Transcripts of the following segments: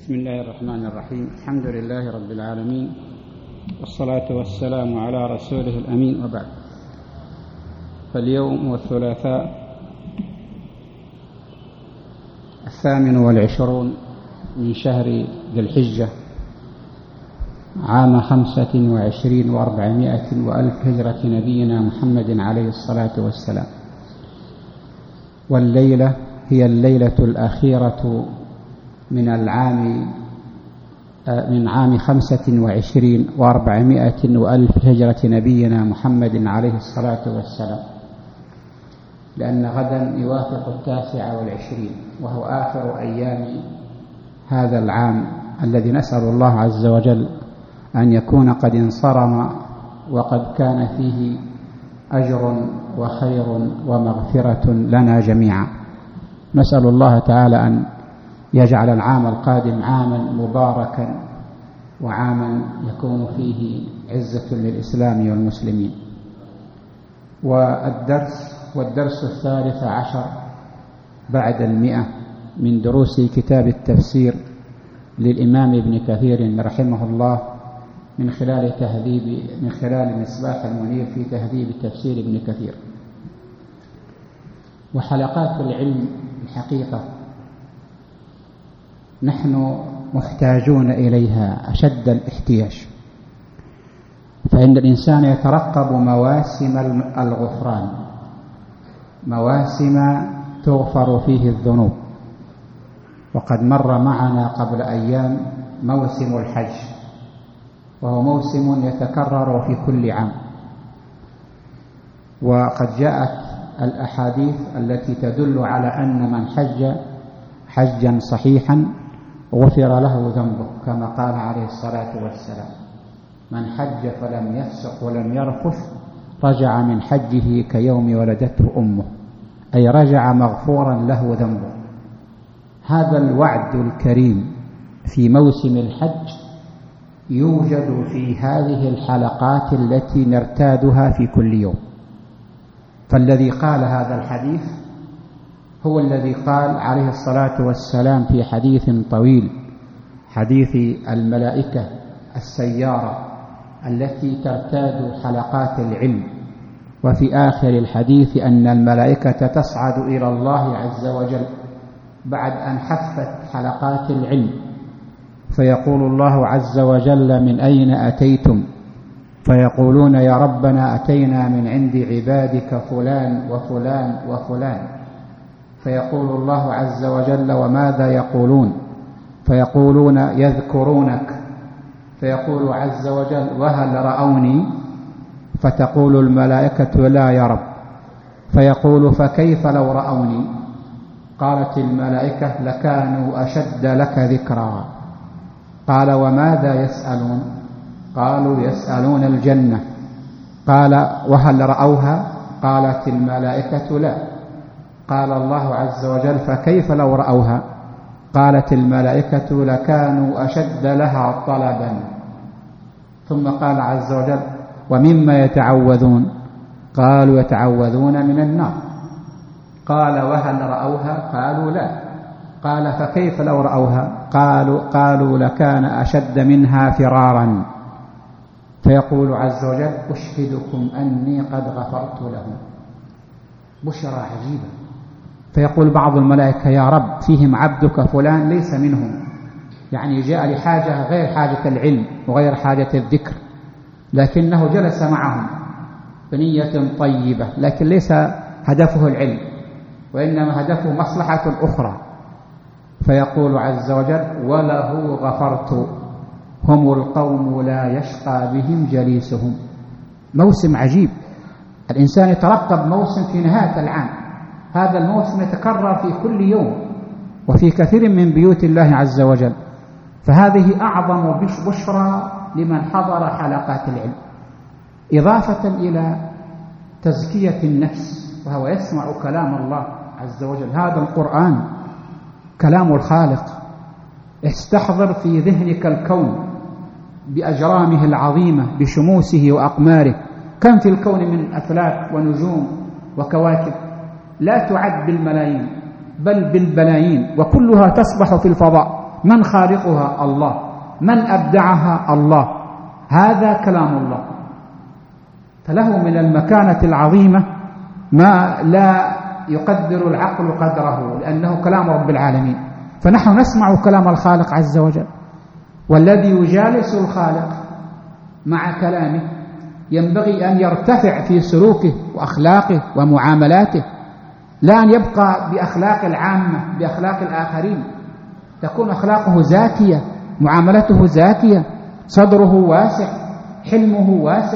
بسم الله الرحمن الرحيم. الحمد لله رب العالمين، والصلاة والسلام على رسوله الأمين، وبعد. فاليوم والثلاثاء 28 من شهر ذي الحجة عام 25 و400 وألف هجرة نبينا محمد عليه الصلاة والسلام، والليلة هي الليلة الأخيرة من عام 25 و400 وألف هجرة نبينا محمد عليه الصلاة والسلام، لأن غدا يوافق 29 وهو آخر أيام هذا العام الذي نسأل الله عز وجل أن يكون قد انصرم وقد كان فيه أجر وخير ومغفرة لنا جميعا. نسأل الله تعالى أن يجعل العام القادم عاما مباركا وعاما يكون فيه عزة للإسلام والمسلمين. والدرس 13 بعد 100 من دروس كتاب التفسير للإمام ابن كثير رحمه الله من خلال مصباح المنير في تهذيب تفسير ابن كثير. وحلقات العلم الحقيقة نحن محتاجون إليها أشد الاحتياج، فإن الإنسان يترقب مواسم الغفران، مواسم تغفر فيه الذنوب. وقد مر معنا قبل أيام موسم الحج، وهو موسم يتكرر في كل عام، وقد جاءت الأحاديث التي تدل على أن من حج حجا صحيحا غفر له ذنبه، كما قال عليه الصلاة والسلام: من حج فلم يفسق ولم يرفث رجع من حجه كيوم ولدته أمه، أي رجع مغفورا له ذنبه. هذا الوعد الكريم في موسم الحج يوجد في هذه الحلقات التي نرتادها في كل يوم. فالذي قال هذا الحديث هو الذي قال عليه الصلاة والسلام في حديث طويل، حديث الملائكة السيارة التي ترتاد حلقات العلم. وفي آخر الحديث أن الملائكة تصعد إلى الله عز وجل بعد أن حفت حلقات العلم، فيقول الله عز وجل: من أين أتيتم؟ فيقولون: يا ربنا أتينا من عند عبادك فلان وفلان وفلان. فيقول الله عز وجل: وماذا يقولون؟ فيقولون: يذكرونك. فيقول عز وجل: وهل رأوني؟ فتقول الملائكة: لا يا رب. فيقول: فكيف لو رأوني؟ قالت الملائكة: لكانوا أشد لك ذكرا. قال: وماذا يسألون؟ قالوا: يسألون الجنة. قال: وهل رأوها؟ قالت الملائكة: لا. قال الله عز وجل: فكيف لو رأوها؟ قالت الملائكة: لكانوا أشد لها طلبا. ثم قال عز وجل: ومما يتعوذون؟ قالوا: يتعوذون من النار. قال: وهل رأوها؟ قالوا: لا. قال: فكيف لو رأوها؟ قالوا: لكان أشد منها فرارا. فيقول عز وجل: أشهدكم أني قد غفرت لهم. بشرى عجيبة. فيقول بعض الملائكة: يا رب، فيهم عبدك فلان ليس منهم، يعني جاء لحاجة غير حاجة العلم وغير حاجة الذكر، لكنه جلس معهم بنية طيبة، لكن ليس هدفه العلم، وإنما هدفه مصلحة أخرى. فيقول عز وجل: وله غفرت، هم القوم لا يشقى بهم جليسهم. موسم عجيب. الإنسان يترقب موسم في نهاية العام، هذا الموسم يتكرر في كل يوم وفي كثير من بيوت الله عز وجل. فهذه أعظم بشرى لمن حضر حلقات العلم، إضافة إلى تزكية النفس، وهو يسمع كلام الله عز وجل. هذا القرآن كلام الخالق. استحضر في ذهنك الكون بأجرامه العظيمة بشموسه وأقماره. كم في الكون من أفلاك ونجوم وكواكب لا تعد بالملايين بل بالبلايين، وكلها تصبح في الفضاء من خالقها؟ الله. من أبدعها؟ الله. هذا كلام الله، فله من المكانة العظيمة ما لا يقدر العقل قدره، لأنه كلام رب العالمين. فنحن نسمع كلام الخالق عز وجل، والذي يجالس الخالق مع كلامه ينبغي أن يرتفع في سلوكه وأخلاقه ومعاملاته، لا أن يبقى بأخلاق العامة، بأخلاق الآخرين. تكون أخلاقه زاكية، معاملته زاكية، صدره واسع، حلمه واسع،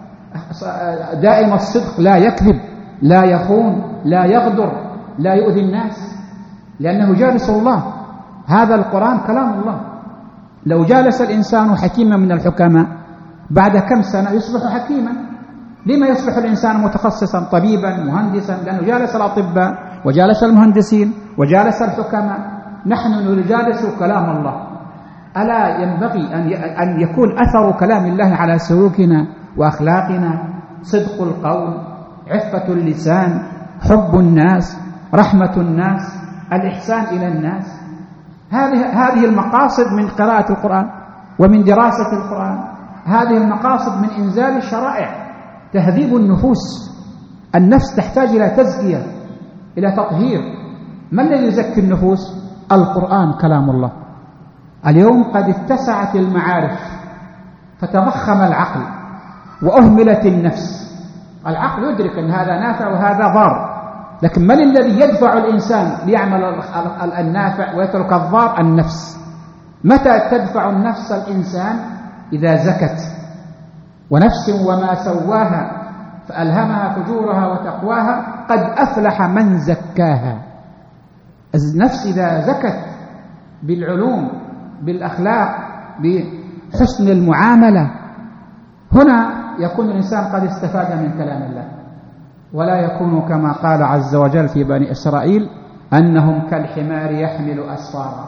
دائم الصدق، لا يكذب، لا يخون، لا يغدر، لا يؤذي الناس، لأنه جالس الله. هذا القرآن كلام الله. لو جالس الإنسان حكيما من الحكماء بعد كم سنة يصبح حكيما. لما يصبح الإنسان متخصصا طبيبا مهندسا؟ لأنه جالس الأطباء وجالس المهندسين وجالس الحكماء. نحن نجالس كلام الله. ألا ينبغي أن يكون أثر كلام الله على سلوكنا وأخلاقنا؟ صدق القول، عفة اللسان، حب الناس، رحمة الناس، الإحسان إلى الناس. هذه المقاصد من قراءة القرآن ومن دراسة القرآن. هذه المقاصد من إنزال الشرائع، تهذيب النفوس. النفس تحتاج إلى تزكية، إلى تطهير. ما الذي يزكي النفوس؟ القرآن كلام الله. اليوم قد اتسعت المعارف فتضخم العقل وأهملت النفس. العقل يدرك أن هذا نافع وهذا ضار، لكن من الذي يدفع الإنسان ليعمل النافع ويترك الضار؟ النفس. متى تدفع النفس الإنسان؟ إذا زكت. ونفس وما سواها فألهمها فجورها وتقواها قد أفلح من زكاها. النفس إذا زكت بالعلوم، بالأخلاق، بحسن المعاملة، هنا يكون الإنسان قد استفاد من كلام الله، ولا يكون كما قال عز وجل في بني إسرائيل أنهم كالحمار يحمل أسفارا.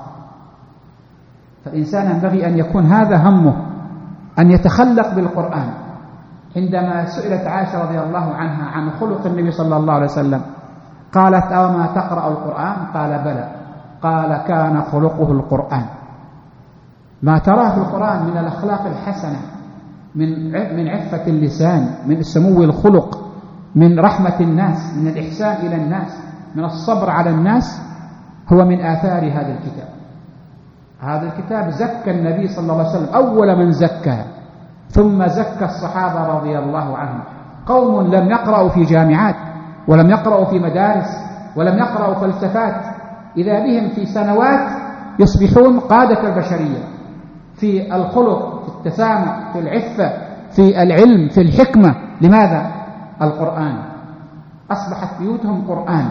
فالإنسان ينبغي أن يكون هذا همه، أن يتخلق بالقرآن. عندما سئلت عائشة رضي الله عنها عن خلق النبي صلى الله عليه وسلم قالت: أوما تقرأ القرآن؟ قال: بلى. قال: كان خلقه القرآن. ما تراه في القرآن من الأخلاق الحسنة، من عفة اللسان، من سمو الخلق، من رحمة الناس، من الإحسان إلى الناس، من الصبر على الناس، هو من آثار هذا الكتاب. هذا الكتاب زكى النبي صلى الله عليه وسلم أول من زكى، ثم زكى الصحابة رضي الله عنهم. قوم لم يقرأوا في جامعات، ولم يقرأوا في مدارس، ولم يقرأوا فلسفات، إذا بهم في سنوات يصبحون قادة البشرية في الخلق، في التسامح، في العفة، في العلم، في الحكمة. لماذا؟ القرآن. أصبحت بيوتهم قرآن،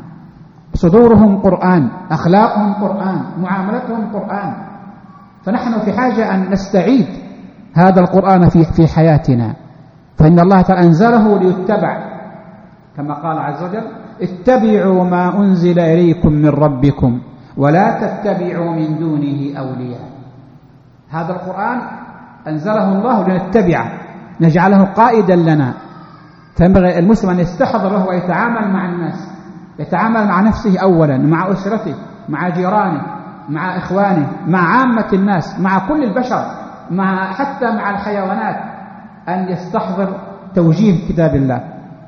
صدورهم قرآن، أخلاقهم قرآن، معاملتهم قرآن. فنحن في حاجة أن نستعيد هذا القرآن في حياتنا، فإن الله تعالى أنزله ليتبع، كما قال عز وجل: اتبعوا ما أنزل إليكم من ربكم ولا تتبعوا من دونه أولياء. هذا القرآن أنزله الله لنتبعه، نجعله قائدا لنا. فينبغي المسلم أن يستحضر وهو يتعامل مع الناس، يتعامل مع نفسه أولا، مع أسرته، مع جيرانه، مع إخوانه، مع عامة الناس، مع كل البشر، حتى مع الحيوانات، أن يستحضر توجيه كتاب الله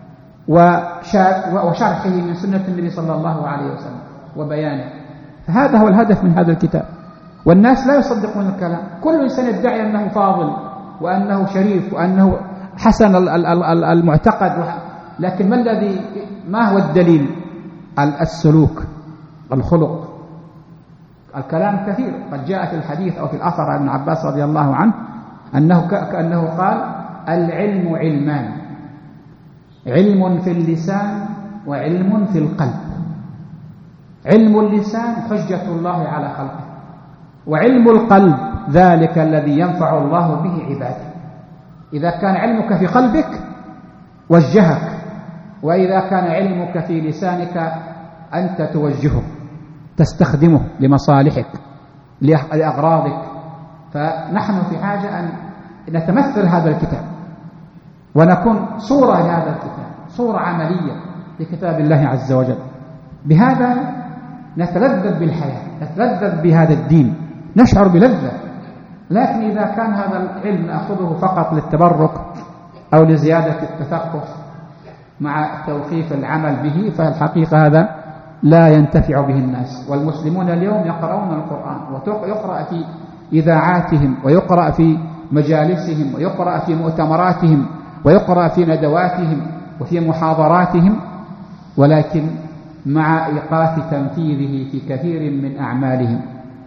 وشرحه من سنة النبي صلى الله عليه وسلم وبيانه. فهذا هو الهدف من هذا الكتاب. والناس لا يصدقون الكلام. كل إنسان يدعي أنه فاضل وأنه شريف وأنه حسن المعتقد، لكن ما هو الدليل؟ السلوك، الخلق. الكلام كثير، قد جاء في الحديث أو في الأثر عن ابن عباس رضي الله عنه كأنه قال: العلم علمان، علم في اللسان وعلم في القلب. علم اللسان حجة الله على خلقه، وعلم القلب ذلك الذي ينفع الله به عباده. إذا كان علمك في قلبك وجهك، وإذا كان علمك في لسانك أنت توجهه، تستخدمه لمصالحك، لأغراضك. فنحن في حاجة أن نتمثل هذا الكتاب ونكون صورة لهذا الكتاب، صورة عملية لكتاب الله عز وجل. بهذا نتلذذ بالحياة، نتلذذ بهذا الدين، نشعر بلذة. لكن إذا كان هذا العلم نأخذه فقط للتبرك أو لزيادة التثقف مع توقيف العمل به، فالحقيقة هذا لا ينتفع به الناس. والمسلمون اليوم يقرؤون القرآن ويقرأ في إذاعاتهم ويقرأ في مجالسهم ويقرأ في مؤتمراتهم ويقرأ في ندواتهم وفي محاضراتهم، ولكن مع إيقاف تنفيذه في كثير من أعمالهم.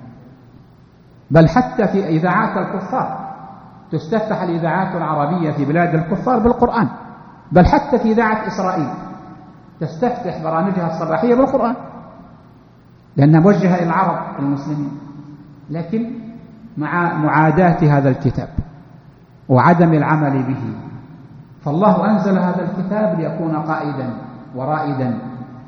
بل حتى في إذاعات الكفار تستفتح الإذاعات العربية في بلاد الكفار بالقرآن، بل حتى في إذاعة إسرائيل تستفتح برامجها الصباحية بالقرآن لأنها موجهة إلى العرب المسلمين، لكن مع معاداة هذا الكتاب وعدم العمل به. فالله أنزل هذا الكتاب ليكون قائدا ورائدا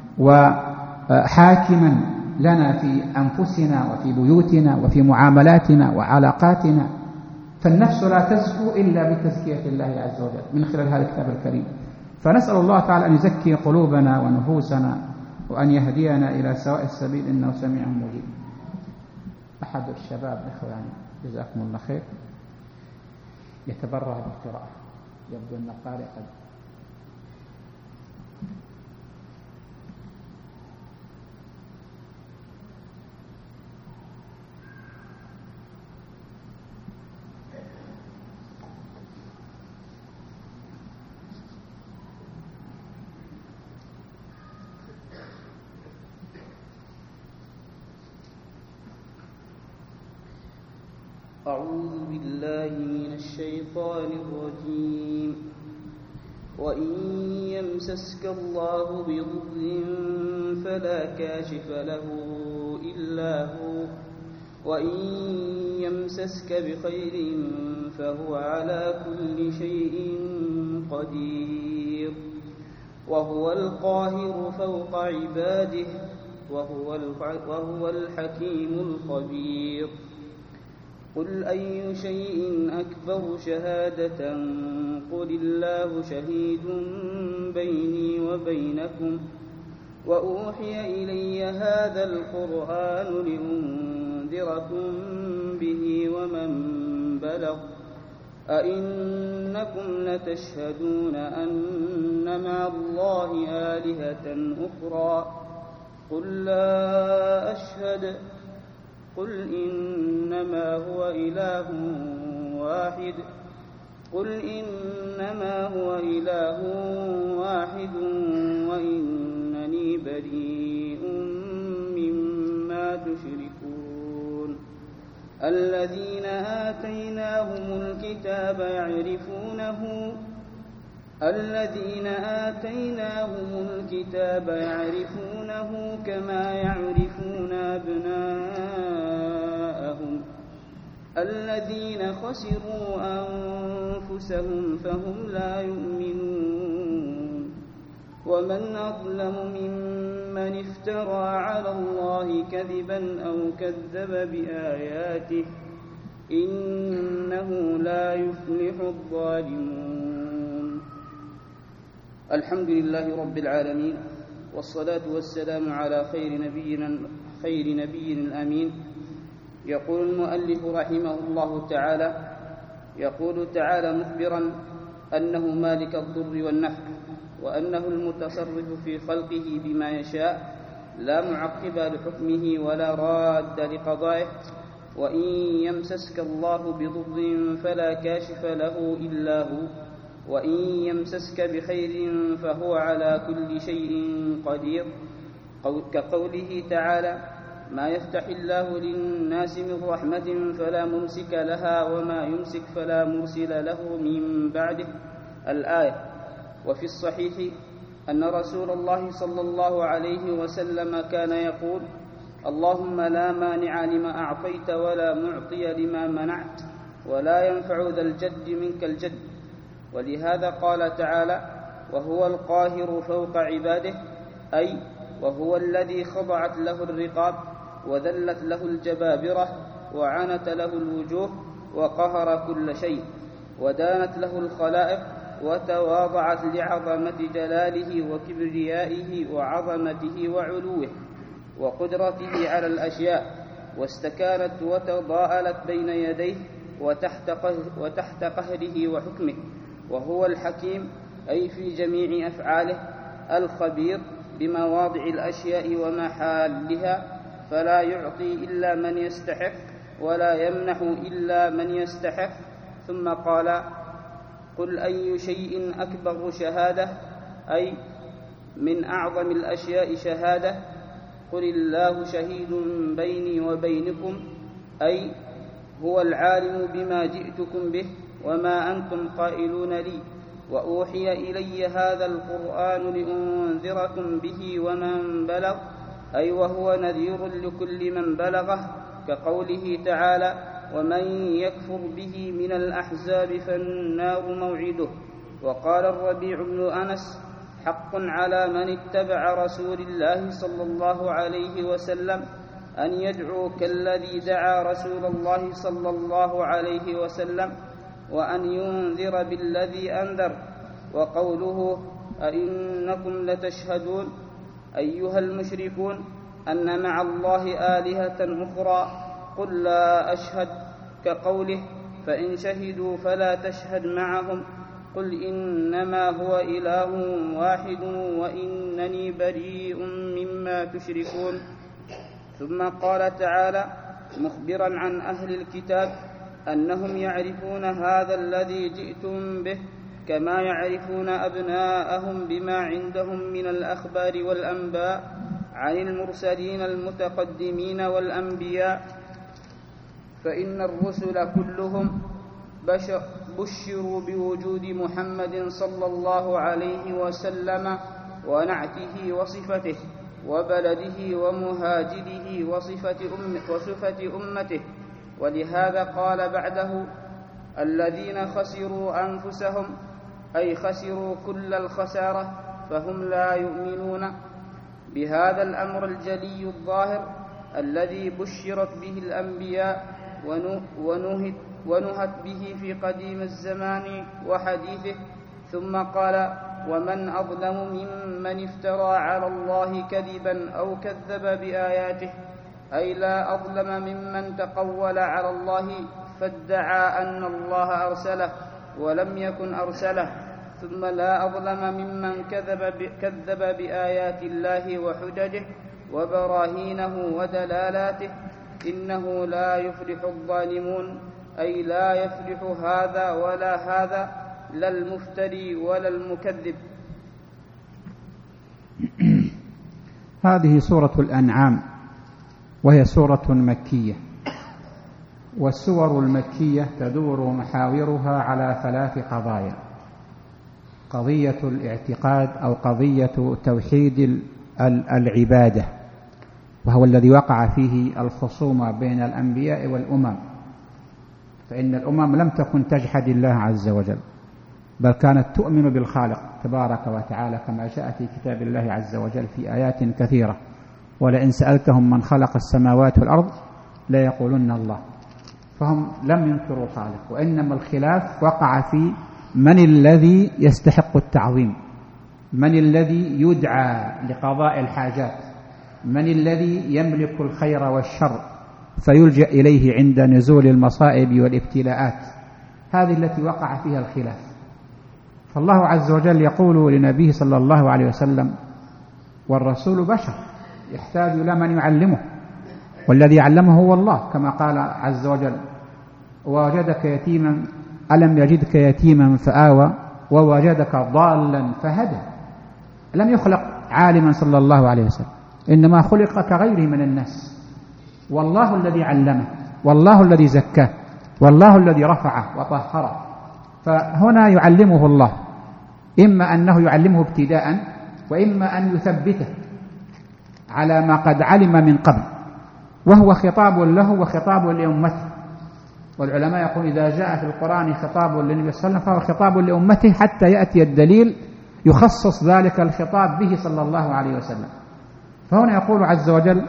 وحاكما لنا في أنفسنا وفي بيوتنا وفي معاملاتنا وعلاقاتنا. فالنفس لا تزكو إلا بتزكية الله عز وجل من خلال هذا الكتاب الكريم. فنسأل الله تعالى أن يزكي قلوبنا ونفوسنا وأن يهدينا إلى سواء السبيل، إنه سميع مجيب. أحد الشباب إخواني جزاكم الله خير يتبرع بالقراءة، يبدو أن القارئ قد أعوذ بالله من الشيطان الرجيم. وإن يمسسك الله بضر فلا كاشف له إلا هو، وإن يمسسك بخير فهو على كل شيء قدير، وهو القاهر فوق عباده، وهو الحكيم الخبير. قل أي شيء أكبر شهادة قل الله شهيد بيني وبينكم، وأوحي إلي هذا القرآن لأنذركم به ومن بلغ. أئنكم لتشهدون أن مع الله آلهة أخرى؟ قل لا أشهد. قل إنما هو إله واحد وإنني بريء مما تشركون. الذين آتيناهم الكتاب يعرفونه كما يعرفون أبناءهم. الذين خسروا أنفسهم فهم لا يؤمنون. ومن أظلم ممن افترى على الله كذبا أو كذب بآياته، إنه لا يفلح الظالمون. الحمد لله رب العالمين، والصلاة والسلام على خير نبي الأمين. يقول المؤلف رحمه الله تعالى، يقول تعالى مخبرا أنه مالك الضر والنفع، وأنه المتصرف في خلقه بما يشاء، لا معقب لحكمه ولا راد لقضائه. وإن يمسسك الله بضر فلا كاشف له إلا هو، وإن يمسسك بخير فهو على كل شيء قدير. كقوله تعالى: ما يفتح الله للناس من رحمة فلا ممسك لها وما يمسك فلا مرسل له من بعده، الآية. وفي الصحيح أن رسول الله صلى الله عليه وسلم كان يقول: اللهم لا مانع لما أعطيت ولا معطي لما منعت ولا ينفع ذا الجد منك الجد. ولهذا قال تعالى: وهو القاهر فوق عباده، أي وهو الذي خضعت له الرقاب وذلت له الجبابرة وعنت له الوجوه وقهر كل شيء، ودانت له الخلائق وتواضعت لعظمة جلاله وكبريائه وعظمته وعلوه وقدرته على الأشياء، واستكانت وتضاءلت بين يديه وتحت قهره وحكمه، وهو الحكيم أي في جميع أفعاله، الخبير بمواضع الأشياء ومحالها، فلا يعطي إلا من يستحق ولا يمنح إلا من يستحق. ثم قال: قل أي شيء أكبر شهادة، أي من أعظم الأشياء شهادة. قل الله شهيد بيني وبينكم، أي هو العالم بما جئتكم به وما أنتم قائلون لي. وأوحي إلي هذا القرآن لأنذركم به ومن بلغ، أي وهو نذير لكل من بلغه، كقوله تعالى: ومن يكفر به من الأحزاب فالنار موعده. وقال الربيع بن أنس: حق على من اتبع رسول الله صلى الله عليه وسلم أن يدعو كالذي دعا رسول الله صلى الله عليه وسلم، وأن ينذر بالذي أنذر. وقوله: أئنكم لتشهدون أيها المشركون أن مع الله آلهة أخرى، قل لا أشهد، كقوله: فإن شهدوا فلا تشهد معهم، قل إنما هو إله واحد وإنني بريء مما تشركون. ثم قال تعالى مخبرا عن أهل الكتاب أنهم يعرفون هذا الذي جئتم به كما يعرفون أبناءهم بما عندهم من الأخبار والأنباء عن المرسلين المتقدمين والأنبياء، فإن الرسل كلهم بشروا بوجود محمد صلى الله عليه وسلم ونعته وصفته وبلده ومهاجره وصفة أمته. ولهذا قال بعده: الذين خسروا أنفسهم، أي خسروا كل الخسارة، فهم لا يؤمنون بهذا الأمر الجلي الظاهر الذي بشرت به الأنبياء ونهت به في قديم الزمان وحديثه. ثم قال: ومن أظلم ممن افترى على الله كذبا أو كذب بآياته، أي لا أظلم ممن تقول على الله فادعى أن الله أرسله ولم يكن أرسله، ثم لا أظلم ممن كذب بآيات الله وحججه وبراهينه ودلالاته، إنه لا يفلح الظالمون، أي لا يفلح هذا ولا هذا، لا المفتري ولا المكذب. هذه سورة الأنعام، وهي سورة مكية، والسور المكية تدور محاورها على 3 قضايا: قضية الاعتقاد أو قضية توحيد العبادة، وهو الذي وقع فيه الخصومة بين الأنبياء والأمم، فإن الأمم لم تكن تجحد الله عز وجل، بل كانت تؤمن بالخالق تبارك وتعالى، كما جاء في كتاب الله عز وجل في آيات كثيرة: ولئن سألتهم من خلق السماوات والأرض ليقولن الله. فهم لم ينكروا الخالق، وإنما الخلاف وقع في من الذي يستحق التعظيم، من الذي يدعى لقضاء الحاجات، من الذي يملك الخير والشر فيلجأ إليه عند نزول المصائب والابتلاءات. هذه التي وقع فيها الخلاف. فالله عز وجل يقول لنبيه صلى الله عليه وسلم: والرسول بشر يحتاج إلى من يعلمه، والذي علمه هو الله، كما قال عز وجل: ووجدك يتيما ألم يجدك يتيما فآوى ووجدك ضالا فهدى. لم يخلق عالما صلى الله عليه وسلم، إنما خلق كغيره من الناس، والله الذي علمه، والله الذي زكاه، والله الذي رفعه وطهره. فهنا يعلمه الله، إما أنه يعلمه ابتداء، وإما أن يثبته على ما قد علم من قبل، وهو خطاب له وخطاب لأمته. والعلماء يقول: إذا جاء في القرآن خطاب للنبي صلى الله عليه وسلم فهو خطاب لأمته حتى يأتي الدليل يخصص ذلك الخطاب به صلى الله عليه وسلم. فهنا يقول عز وجل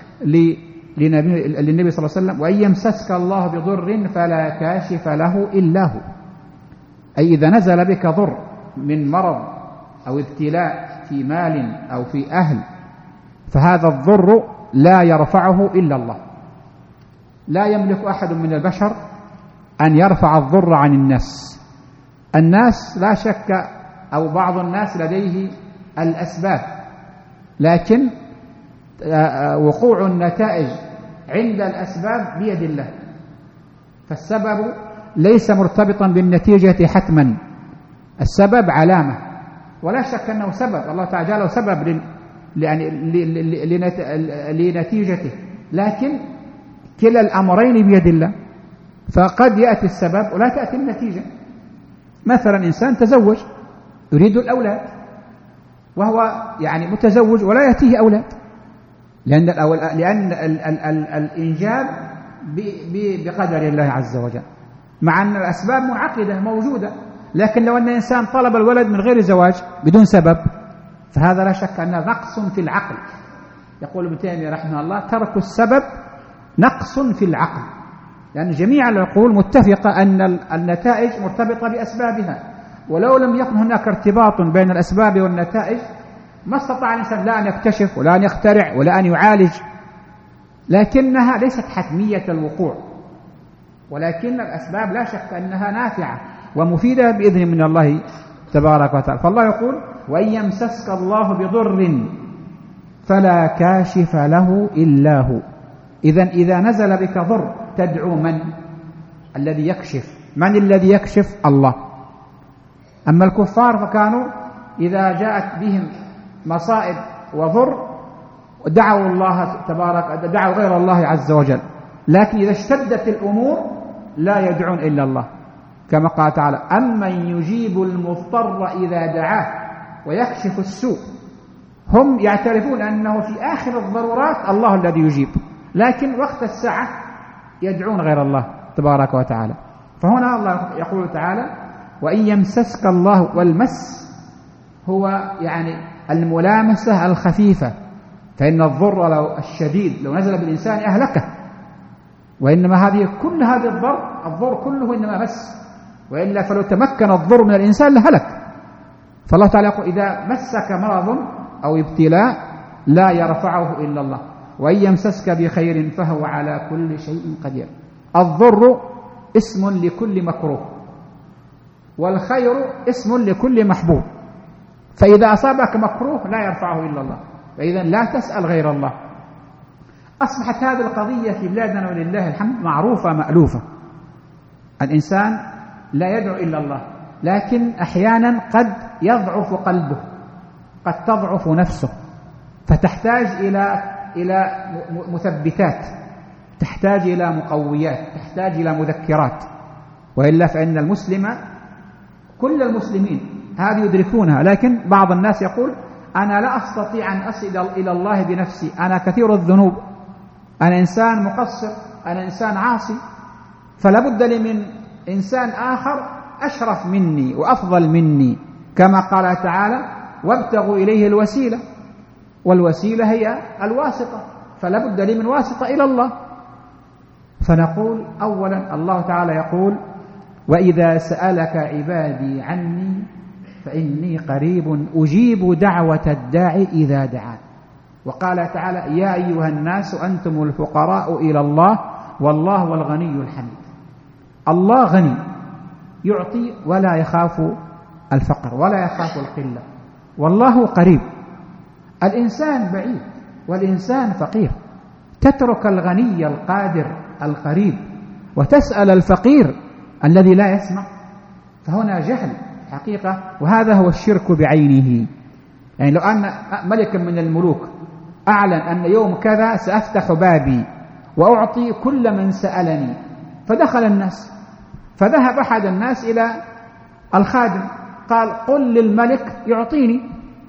للنبي صلى الله عليه وسلم: وإن يمسسك الله بضر فلا كاشف له إلا هو. أي إذا نزل بك ضر من مرض أو ابتلاء في مال أو في أهل، فهذا الضر لا يرفعه إلا الله، لا يملك أحد من البشر أن يرفع الضر عن الناس. الناس لا شك، أو بعض الناس لديه الأسباب، لكن وقوع النتائج عند الأسباب بيد الله. فالسبب ليس مرتبطا بالنتيجة حتما، السبب علامة، ولا شك أنه سبب، الله تعالى جعله سبب لنتيجته، لكن كلا الأمرين بيد الله. فقد يأتي السبب ولا تأتي النتيجة. مثلا إنسان تزوج يريد الأولاد، وهو متزوج ولا يأتيه أولاد، لأن الإنجاب بقدر الله عز وجل، مع أن الأسباب منعقدة موجودة. لكن لو أن إنسان طلب الولد من غير زواج بدون سبب، فهذا لا شك أنه نقص في العقل. يقول ابن تيمية رحمه الله: ترك السبب نقص في العقل، لأن جميع العقول متفقة أن النتائج مرتبطة بأسبابها، ولو لم يكن هناك ارتباط بين الأسباب والنتائج ما استطاع الإنسان لا أن يكتشف ولا أن يخترع ولا أن يعالج. لكنها ليست حتمية الوقوع، ولكن الأسباب لا شك أنها نافعة ومفيدة بإذن من الله تبارك وتعالى. فالله يقول: وإن يمسسك الله بضر فلا كاشف له إلا هو. إذا نزل بك ضر تدعو من؟ الذي يكشف. من الذي يكشف؟ الله. أما الكفار فكانوا إذا جاءت بهم مصائب وضر دعوا الله دعوا غير الله عز وجل، لكن إذا اشتدت الأمور لا يدعون إلا الله، كما قال تعالى: أمن يجيب المضطر إذا دعاه ويكشف السوء. هم يعترفون أنه في آخر الضرورات الله الذي يجيب، لكن وقت الساعة يدعون غير الله تبارك وتعالى. فهنا الله يقول تعالى: وإن يمسسك الله، والمس هو الملامسة الخفيفة، فإن الضر لو الشديد لو نزل بالإنسان أهلكه، وإنما كل هذه الضر كله إنما مس، وإلا فلو تمكن الضر من الإنسان لهلك. فالله تعالى يقول: إذا مسك مرض أو ابتلاء لا يرفعه إلا الله، وإن يمسسك بخير فهو على كل شيء قدير. الضر اسم لكل مكروه، والخير اسم لكل محبوب. فإذا أصابك مكروه لا يرفعه إلا الله، فإذا لا تسأل غير الله. أصبحت هذه القضية في بلادنا ولله الحمد معروفة مألوفة. الإنسان لا يدعو إلا الله، لكن أحيانا قد يضعف قلبه، قد تضعف نفسه، فتحتاج إلى مثبتات، تحتاج إلى مقويات، تحتاج إلى مذكرات. وإلا فإن المسلم، كل المسلمين هذه يدركونها، لكن بعض الناس يقول: أنا لا أستطيع أن أصل إلى الله بنفسي، أنا كثير الذنوب، أنا إنسان مقصر، أنا إنسان عاصي، فلا بد لي من إنسان آخر أشرف مني وأفضل مني، كما قال تعالى: وابتغوا إليه الوسيلة، والوسيلة هي الواسطة، فلا بد لي من واسطة إلى الله. فنقول أولا الله تعالى يقول: وإذا سألك عبادي عني فإني قريب أجيب دعوة الداعي إذا دعان. وقال تعالى: يا أيها الناس أنتم الفقراء إلى الله والله هو الغني الحميد. الله غني يعطي ولا يخاف الفقر ولا يخاف القلة، والله قريب. الإنسان بعيد والإنسان فقير، تترك الغني القادر القريب وتسأل الفقير الذي لا يسمع، فهنا جهل حقيقة، وهذا هو الشرك بعينه. لو أن ملك من الملوك أعلن أن يوم كذا سأفتح بابي وأعطي كل من سألني، فدخل الناس، فذهب أحد الناس إلى الخادم قال: قل للملك يعطيني.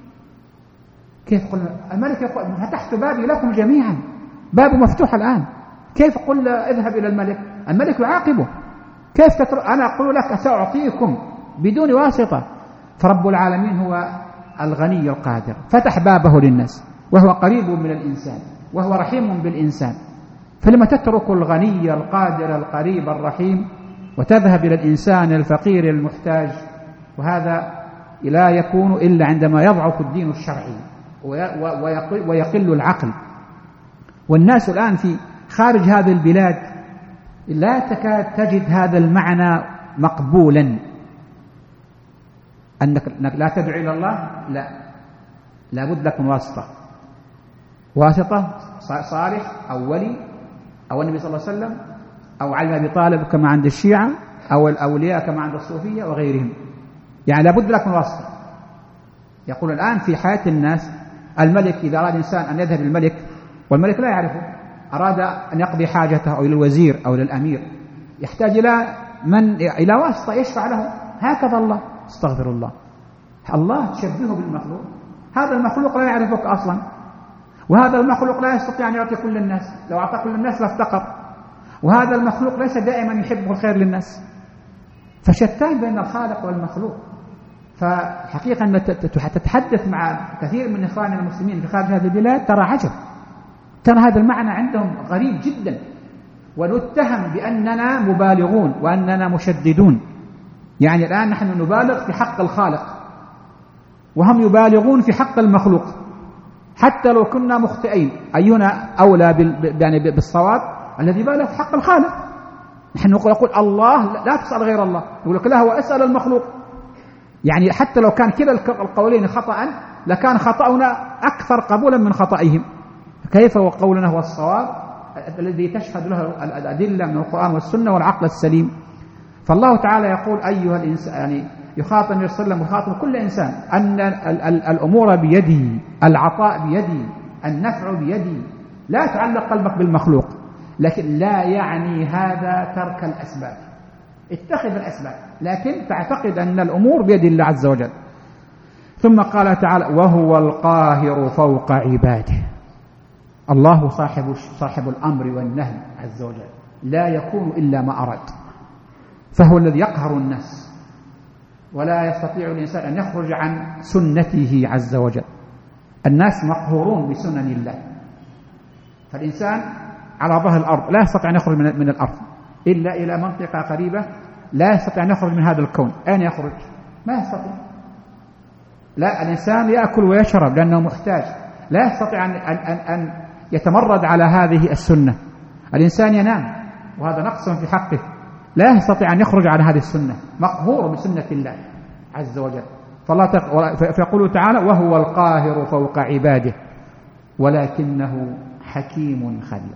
كيف قل الملك؟ يقول: فتحت بابي لكم جميعا، بابه مفتوح الآن، كيف قل اذهب إلى الملك؟ الملك يعاقبه، كيف أنا أقول لك سأعطيكم بدون واسطة. فرب العالمين هو الغني القادر، فتح بابه للناس، وهو قريب من الإنسان، وهو رحيم بالإنسان. فلما تترك الغني القادر القريب الرحيم وتذهب إلى الإنسان الفقير المحتاج؟ وهذا لا يكون إلا عندما يضعف الدين الشرعي ويقل العقل. والناس الآن في خارج هذه البلاد لا تكاد تجد هذا المعنى مقبولا، أنك لا تدعو إلى الله، لا، لابد لك من واسطة صالح أو ولي أو النبي صلى الله عليه وسلم أو علي بن أبي طالب كما عند الشيعة أو الأولياء كما عند الصوفية وغيرهم، يعني لابد لك من واسطة. يقول الآن في حياة الناس الملك إذا أراد إنسان أن يذهب للملك والملك لا يعرفه، أراد أن يقضي حاجته أو إلى الوزير أو إلى الأمير، يحتاج إلى واسطة يشفع له. هكذا الله، استغفر الله، الله تشبهه بالمخلوق. هذا المخلوق لا يعرفك أصلا، وهذا المخلوق لا يستطيع أن يعطي كل الناس، لو أعطى كل الناس لافتقر، وهذا المخلوق ليس دائما يحب الخير للناس، فشتان بين الخالق والمخلوق. فحقيقة أن تتحدث مع كثير من إخواننا المسلمين في خارج هذه البلاد ترى عجب، ترى هذا المعنى عندهم غريب جدا، ونتهم بأننا مبالغون وأننا مشددون. يعني الآن نحن نبالغ في حق الخالق وهم يبالغون في حق المخلوق، حتى لو كنا مخطئين أينا أولى بالصواب؟ الذي بالغ في حق الخالق. نحن نقول الله لا تسأل غير الله، يقول لك لا، هو أسأل المخلوق. يعني حتى لو كان كلا القولين خطأ لكان خطأنا أكثر قبولا من خطئهم، كيف وقولنا هو الصواب الذي تشهد له الأدلة من القرآن والسنة والعقل السليم. فالله تعالى يقول أيها الإنسان، يعني يخاطب النبي صلى الله عليه وسلم ويخاطب كل إنسان أن الأمور بيدي، العطاء بيدي، النفع بيدي، لا تعلق قلبك بالمخلوق. لكن لا يعني هذا ترك الأسباب، اتخذ الأسباب، لكن تعتقد أن الأمور بيد الله عز وجل. ثم قال تعالى وهو القاهر فوق عباده. الله صاحب الأمر والنهي عز وجل، لا يكون إلا ما أراد، فهو الذي يقهر الناس، ولا يستطيع الإنسان أن يخرج عن سنته عز وجل. الناس مقهورون بسنن الله، فالإنسان على ظهر الأرض لا يستطيع أن يخرج من الأرض إلا إلى منطقة قريبة، لا يستطيع أن يخرج من هذا الكون. أين يخرج؟ ما يستطيع. لا، الإنسان يأكل ويشرب لأنه محتاج، لا يستطيع أن يتمرد على هذه السنة. الإنسان ينام وهذا نقص في حقه، لا يستطيع أن يخرج عن هذه السنة، مقهور بسنة الله عز وجل. فيقول تعالى وهو القاهر فوق عباده ولكنه حكيم خبير.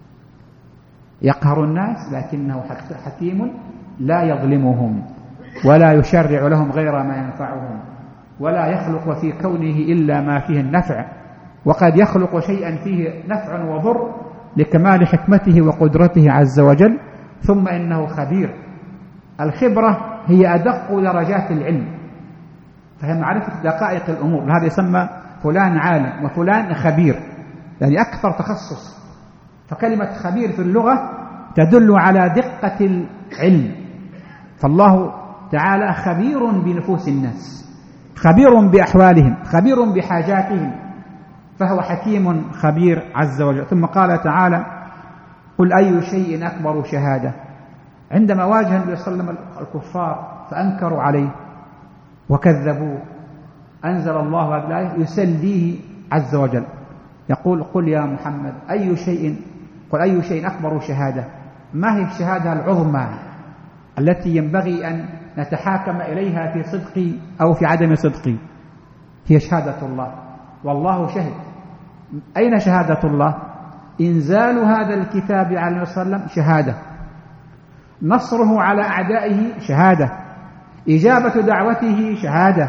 يقهر الناس لكنه حكيم لا يظلمهم ولا يشرع لهم غير ما ينفعهم، ولا يخلق في كونه إلا ما فيه النفع، وقد يخلق شيئا فيه نفع وضر لكمال حكمته وقدرته عز وجل. ثم إنه خبير. الخبرة هي أدق درجات العلم، فهي معرفة دقائق الأمور، هذا يسمى فلان عالم وفلان خبير، يعني أكثر تخصص. فكلمة خبير في اللغة تدل على دقة العلم. فالله تعالى خبير بنفوس الناس، خبير بأحوالهم، خبير بحاجاتهم، فهو حكيم خبير عز وجل. ثم قال تعالى قل أي شيء أكبر شهادة. عندما واجه النبي صلى الله عليه وسلم الكفار فأنكروا عليه وكذبوه، أنزل الله هذه الآية يسليه عز وجل، يقول قل يا محمد قل أي شيء أكبر شهادة. ما هي الشهادة العظمى التي ينبغي أن نتحاكم إليها في صدقي أو في عدم صدقي؟ هي شهادة الله، والله شهد. أين شهادة الله؟ إنزال هذا الكتاب على النبي صلى الله عليه وسلم شهادة، نصره على أعدائه شهادة، إجابة دعوته شهادة،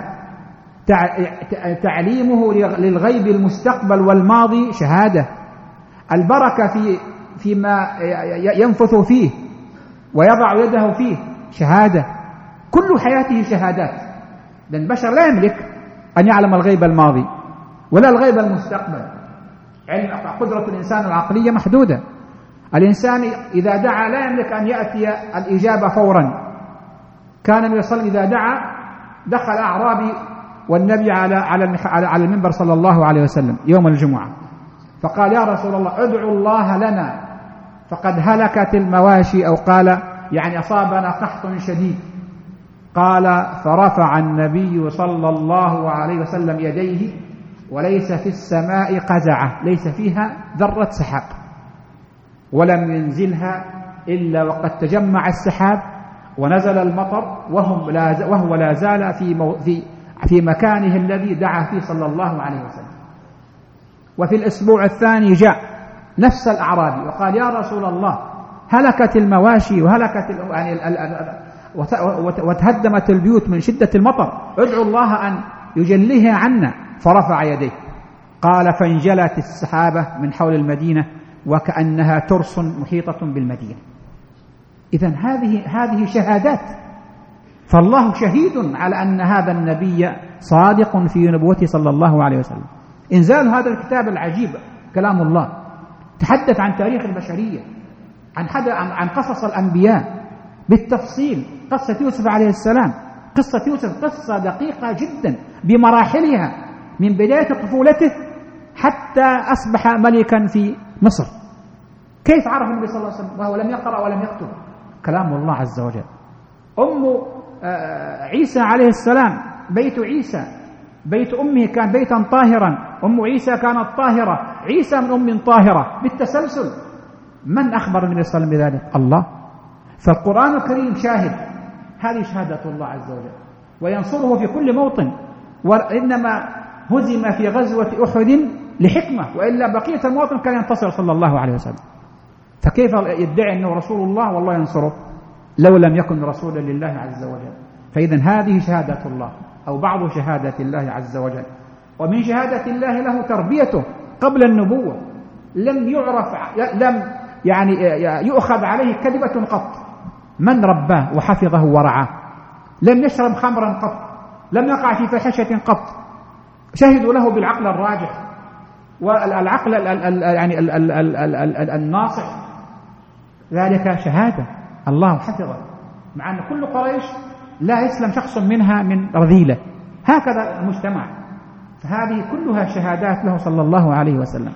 تعليمه للغيب المستقبل والماضي شهادة، البركة فيما ينفث فيه ويضع يده فيه شهادة. كل حياته شهادات، لأن البشر لا يملك أن يعلم الغيب الماضي ولا الغيب المستقبل. قدرة الإنسان العقلية محدودة. الإنسان إذا دعا لا يملك أن يأتي الإجابة فورا. كان النبي صلى الله عليه وسلم إذا دعا دخل أعرابي والنبي على المنبر صلى الله عليه وسلم يوم الجمعة، فقال يا رسول الله ادعو الله لنا فقد هلكت المواشي، أو قال يعني أصابنا قحط شديد. قال فرفع النبي صلى الله عليه وسلم يديه وليس في السماء قزعة، ليس فيها ذرة سحاب، ولم ينزلها إلا وقد تجمع السحاب ونزل المطر وهو لا زال في مكانه الذي دعا فيه صلى الله عليه وسلم. وفي الأسبوع الثاني جاء نفس الأعرابي وقال: يا رسول الله، هلكت المواشي وتهدمت البيوت من شدة المطر، ادعو الله أن يجليها عنا. فرفع يديه، قال: فانجلت السحابة من حول المدينة وكأنها ترس محيطة بالمدينة. إذن هذه شهادات، فالله شهيد على أن هذا النبي صادق في نبوته صلى الله عليه وسلم. إنزال هذا الكتاب العجيب كلام الله تحدث عن تاريخ البشرية، عن قصص الأنبياء بالتفصيل. قصة يوسف عليه السلام، قصة يوسف قصة دقيقة جدا بمراحلها من بداية طفولته حتى أصبح ملكا في مصر. كيف عرف النبي صلى الله عليه وسلم وهو لم يقرأ ولم يكتب؟ كلام الله عز وجل. عيسى عليه السلام، بيت عيسى بيت أمه كان بيتا طاهرا، أم عيسى كانت طاهرة، عيسى من أم طاهرة بالتسلسل. من أخبر النبي صلى الله عليه وسلم بذلك؟ الله. فالقرآن الكريم شاهد، هذه شهادة الله عز وجل، وينصره في كل موطن. وإنما هزم في غزوة أحد لحكمة، وإلا بقية المواطن كان ينتصر صلى الله عليه وسلم. فكيف يدعي أنه رسول الله والله ينصره لو لم يكن رسولا لله عز وجل؟ فإذن هذه شهادة الله أو بعض شهادة الله عز وجل. ومن شهادة الله له تربيته قبل النبوة، لم يؤخذ عليه كذبة قط. من رباه وحفظه ورعاه؟ لم يشرب خمرا قط، لم يقع في فحشة قط. شهدوا له بالعقل الراجح والعقل الناصح. ذلك شهادة الله حفظه، مع أن كل قريش لا يسلم شخص منها من رذيلة، هكذا المجتمع. فهذه كلها شهادات له صلى الله عليه وسلم.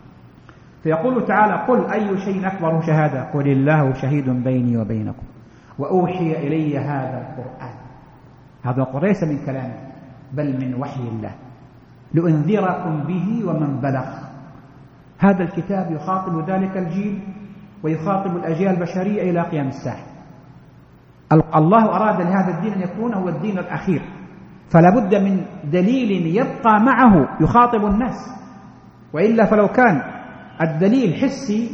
فيقول تعالى: قل أي شيء أكبر شهادة؟ قل الله شهيد بيني وبينكم وأوحي إلي هذا القرآن. هذا القرآن ليس من كلامه بل من وحي الله، لأنذركم به ومن بلغ. هذا الكتاب يخاطب ذلك الجيل ويخاطب الأجيال البشرية إلى قيام الساعة. الله أراد لهذا الدين أن يكون هو الدين الأخير، فلا بد من دليل يبقى معه يخاطب الناس، وإلا فلو كان الدليل حسي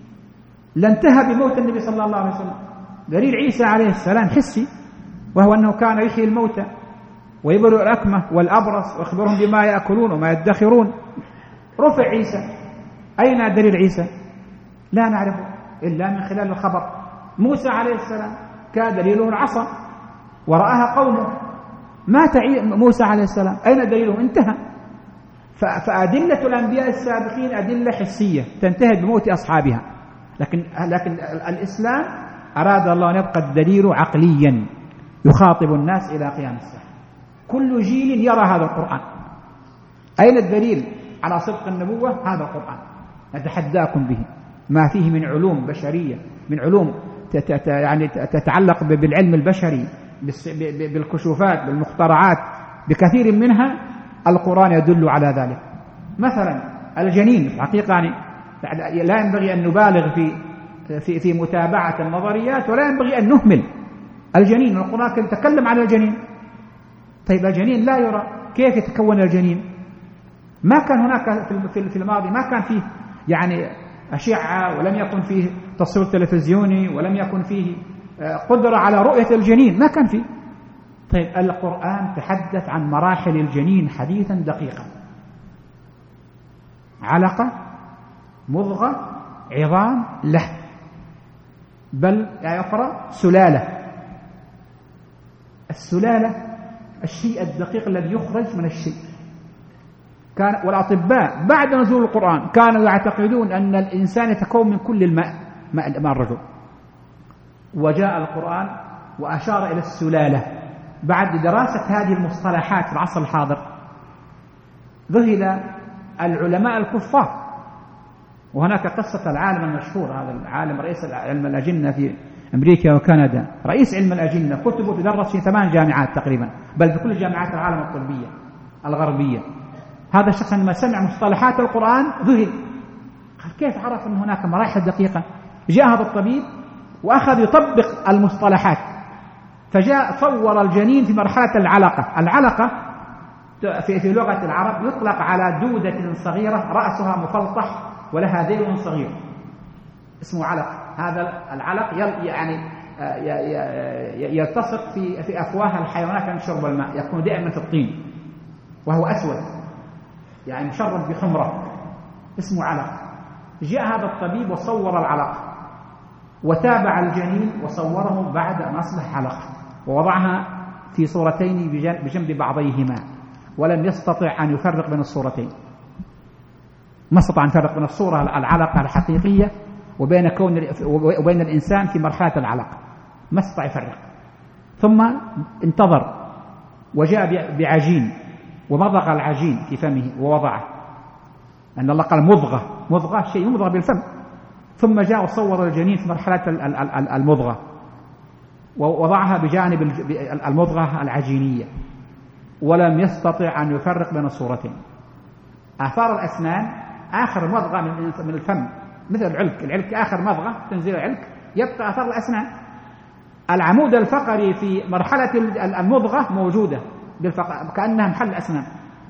لانتهى بموت النبي صلى الله عليه وسلم. دليل عيسى عليه السلام حسي، وهو أنه كان يحيي الموتى ويبرئ الأكمة والأبرص ويخبرهم بما يأكلون وما يدخرون. رفع عيسى، أين دليل عيسى؟ لا نعرفه إلا من خلال الخبر. موسى عليه السلام كان دليله العصا ورآها قومه، مات موسى عليه السلام، أين دليله؟ انتهى. فأدلة الأنبياء السابقين أدلة حسية تنتهي بموت أصحابها، لكن الإسلام أراد الله أن يبقى الدليل عقليا يخاطب الناس إلى قيام الساعة. كل جيل يرى هذا القرآن. أين الدليل على صدق النبوة؟ هذا القرآن نتحداكم به، ما فيه من علوم بشرية، من علوم تتعلق بالعلم البشري، بالكشوفات، بالمخترعات، بكثير منها القرآن يدل على ذلك. مثلا الجنين، حقيقة لا ينبغي أن نبالغ في متابعة النظريات، ولا ينبغي أن نهمل الجنين. القرآن كان يتكلم عن الجنين. طيب الجنين لا يرى، كيف يتكون الجنين؟ ما كان هناك في الماضي، ما كان فيه أشعة، ولم يكن فيه تصوير تلفزيوني، ولم يكن فيه قدرة على رؤية الجنين، ما كان فيه. طيب القرآن تحدث عن مراحل الجنين حديثا دقيقا: علقة، مضغة، عظام، لحم، بل يقرأ سلالة. السلالة الشيء الدقيق الذي يخرج من الشيء. والأطباء بعد نزول القرآن كانوا يعتقدون أن الإنسان يتكون من كل الماء، ماء الرجل، وجاء القرآن وأشار إلى السلالة. بعد دراسة هذه المصطلحات في العصر الحاضر ذهل العلماء الكفار. وهناك قصة العالم المشهور، هذا العالم رئيس علم الأجنة في أمريكا وكندا، رئيس علم الأجنة، كتبه تدرس في 8 جامعات تقريبا، بل في كل جامعات العالم الطبية الغربية. هذا الشخص لما سمع مصطلحات القرآن ذهل، قال: كيف عرف أن هناك مراحل دقيقة؟ جاء هذا الطبيب وأخذ يطبق المصطلحات، فجاء صور الجنين في مرحلة العلقة. العلقة في لغة العرب يطلق على دودة صغيرة رأسها مفلطح ولها ذيل صغير اسمه علق. هذا العلق يعني يلتصق في أفواه الحيوانات عند شرب الماء، يكون دائما في الطين وهو أسود يعني مشرب بحمرة اسمه علق. جاء هذا الطبيب وصور العلق وتابع الجنين وصوره بعد أن أصبح علق ووضعها في صورتين بجنب بعضيهما، ولم يستطع أن يفرق بين الصورتين. ما استطاع أن يفرق بين الصورة العلقة الحقيقية وبين الإنسان في مرحلة العلق، ما استطاع يفرق. ثم انتظر وجاء بعجين ومضغ العجين في فمه ووضعه، أن الله قال مضغة شيء يمضغ بالفم. ثم جاء وصور الجنين في مرحلة المضغة ووضعها بجانب المضغة العجينية، ولم يستطع أن يفرق بين الصورتين. آثار الأسنان آخر مضغة من الفم مثل العلك آخر مضغة تنزيل العلك يبقى آثار الأسنان. العمود الفقري في مرحلة المضغة موجودة كأنها محل الأسنان.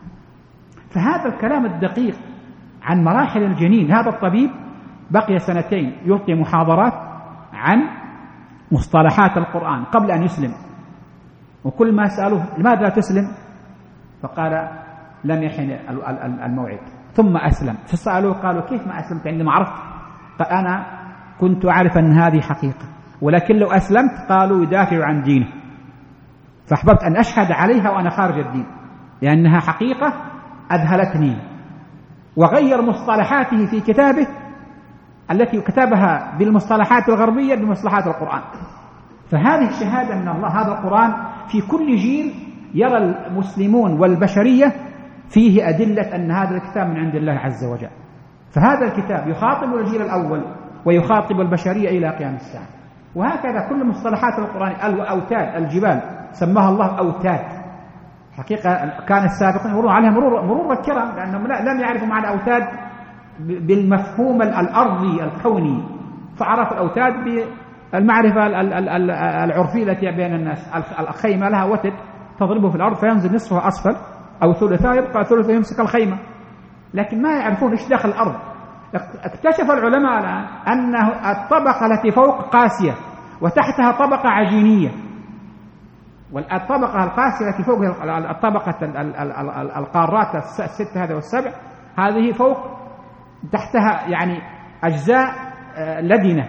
فهذا الكلام الدقيق عن مراحل الجنين، هذا الطبيب بقي 2 سنين يلقي محاضرات عن مصطلحات القرآن قبل أن يسلم، وكل ما سألوه لماذا تسلم فقال لم يحن الموعد. ثم أسلم، فسألوه قالوا كيف ما أسلمت عندما عرفت؟ قال أنا كنت أعرف أن هذه حقيقة، ولكن لو أسلمت قالوا يدافع عن دينه، فأحببت أن أشهد عليها وأنا خارج الدين لأنها حقيقة أذهلتني. وغير مصطلحاته في كتابه التي كتبها بالمصطلحات الغربية بمصطلحات القرآن. فهذه الشهادة من الله، هذا القرآن في كل جيل يرى المسلمون والبشرية فيه أدلة أن هذا الكتاب من عند الله عز وجل. فهذا الكتاب يخاطب الجيل الأول ويخاطب البشرية إلى قيام الساعة. وهكذا كل مصطلحات القرآن. الأوتاد، الجبال سماها الله أوتاد، حقيقة كان السابقين يمرون عليها مرور الكرام لأنهم لم يعرفوا معنى الأوتاد بالمفهوم الأرضي الكوني، فعرف الأوتاد بالمعرفة العرفية التي بين الناس. الخيمة لها وتد تضربه في الأرض فينزل نصفها أسفل أو ثلثها، يبقى ثلثه يمسك الخيمة، لكن ما يعرفون إيش داخل الأرض. اكتشف العلماء الآن أن الطبقة التي فوق قاسية وتحتها طبقة عجينية، والطبقة القاسية التي فوق الطبقة القارات 6 هذا وال7 هذه فوق، تحتها يعني أجزاء لدنة.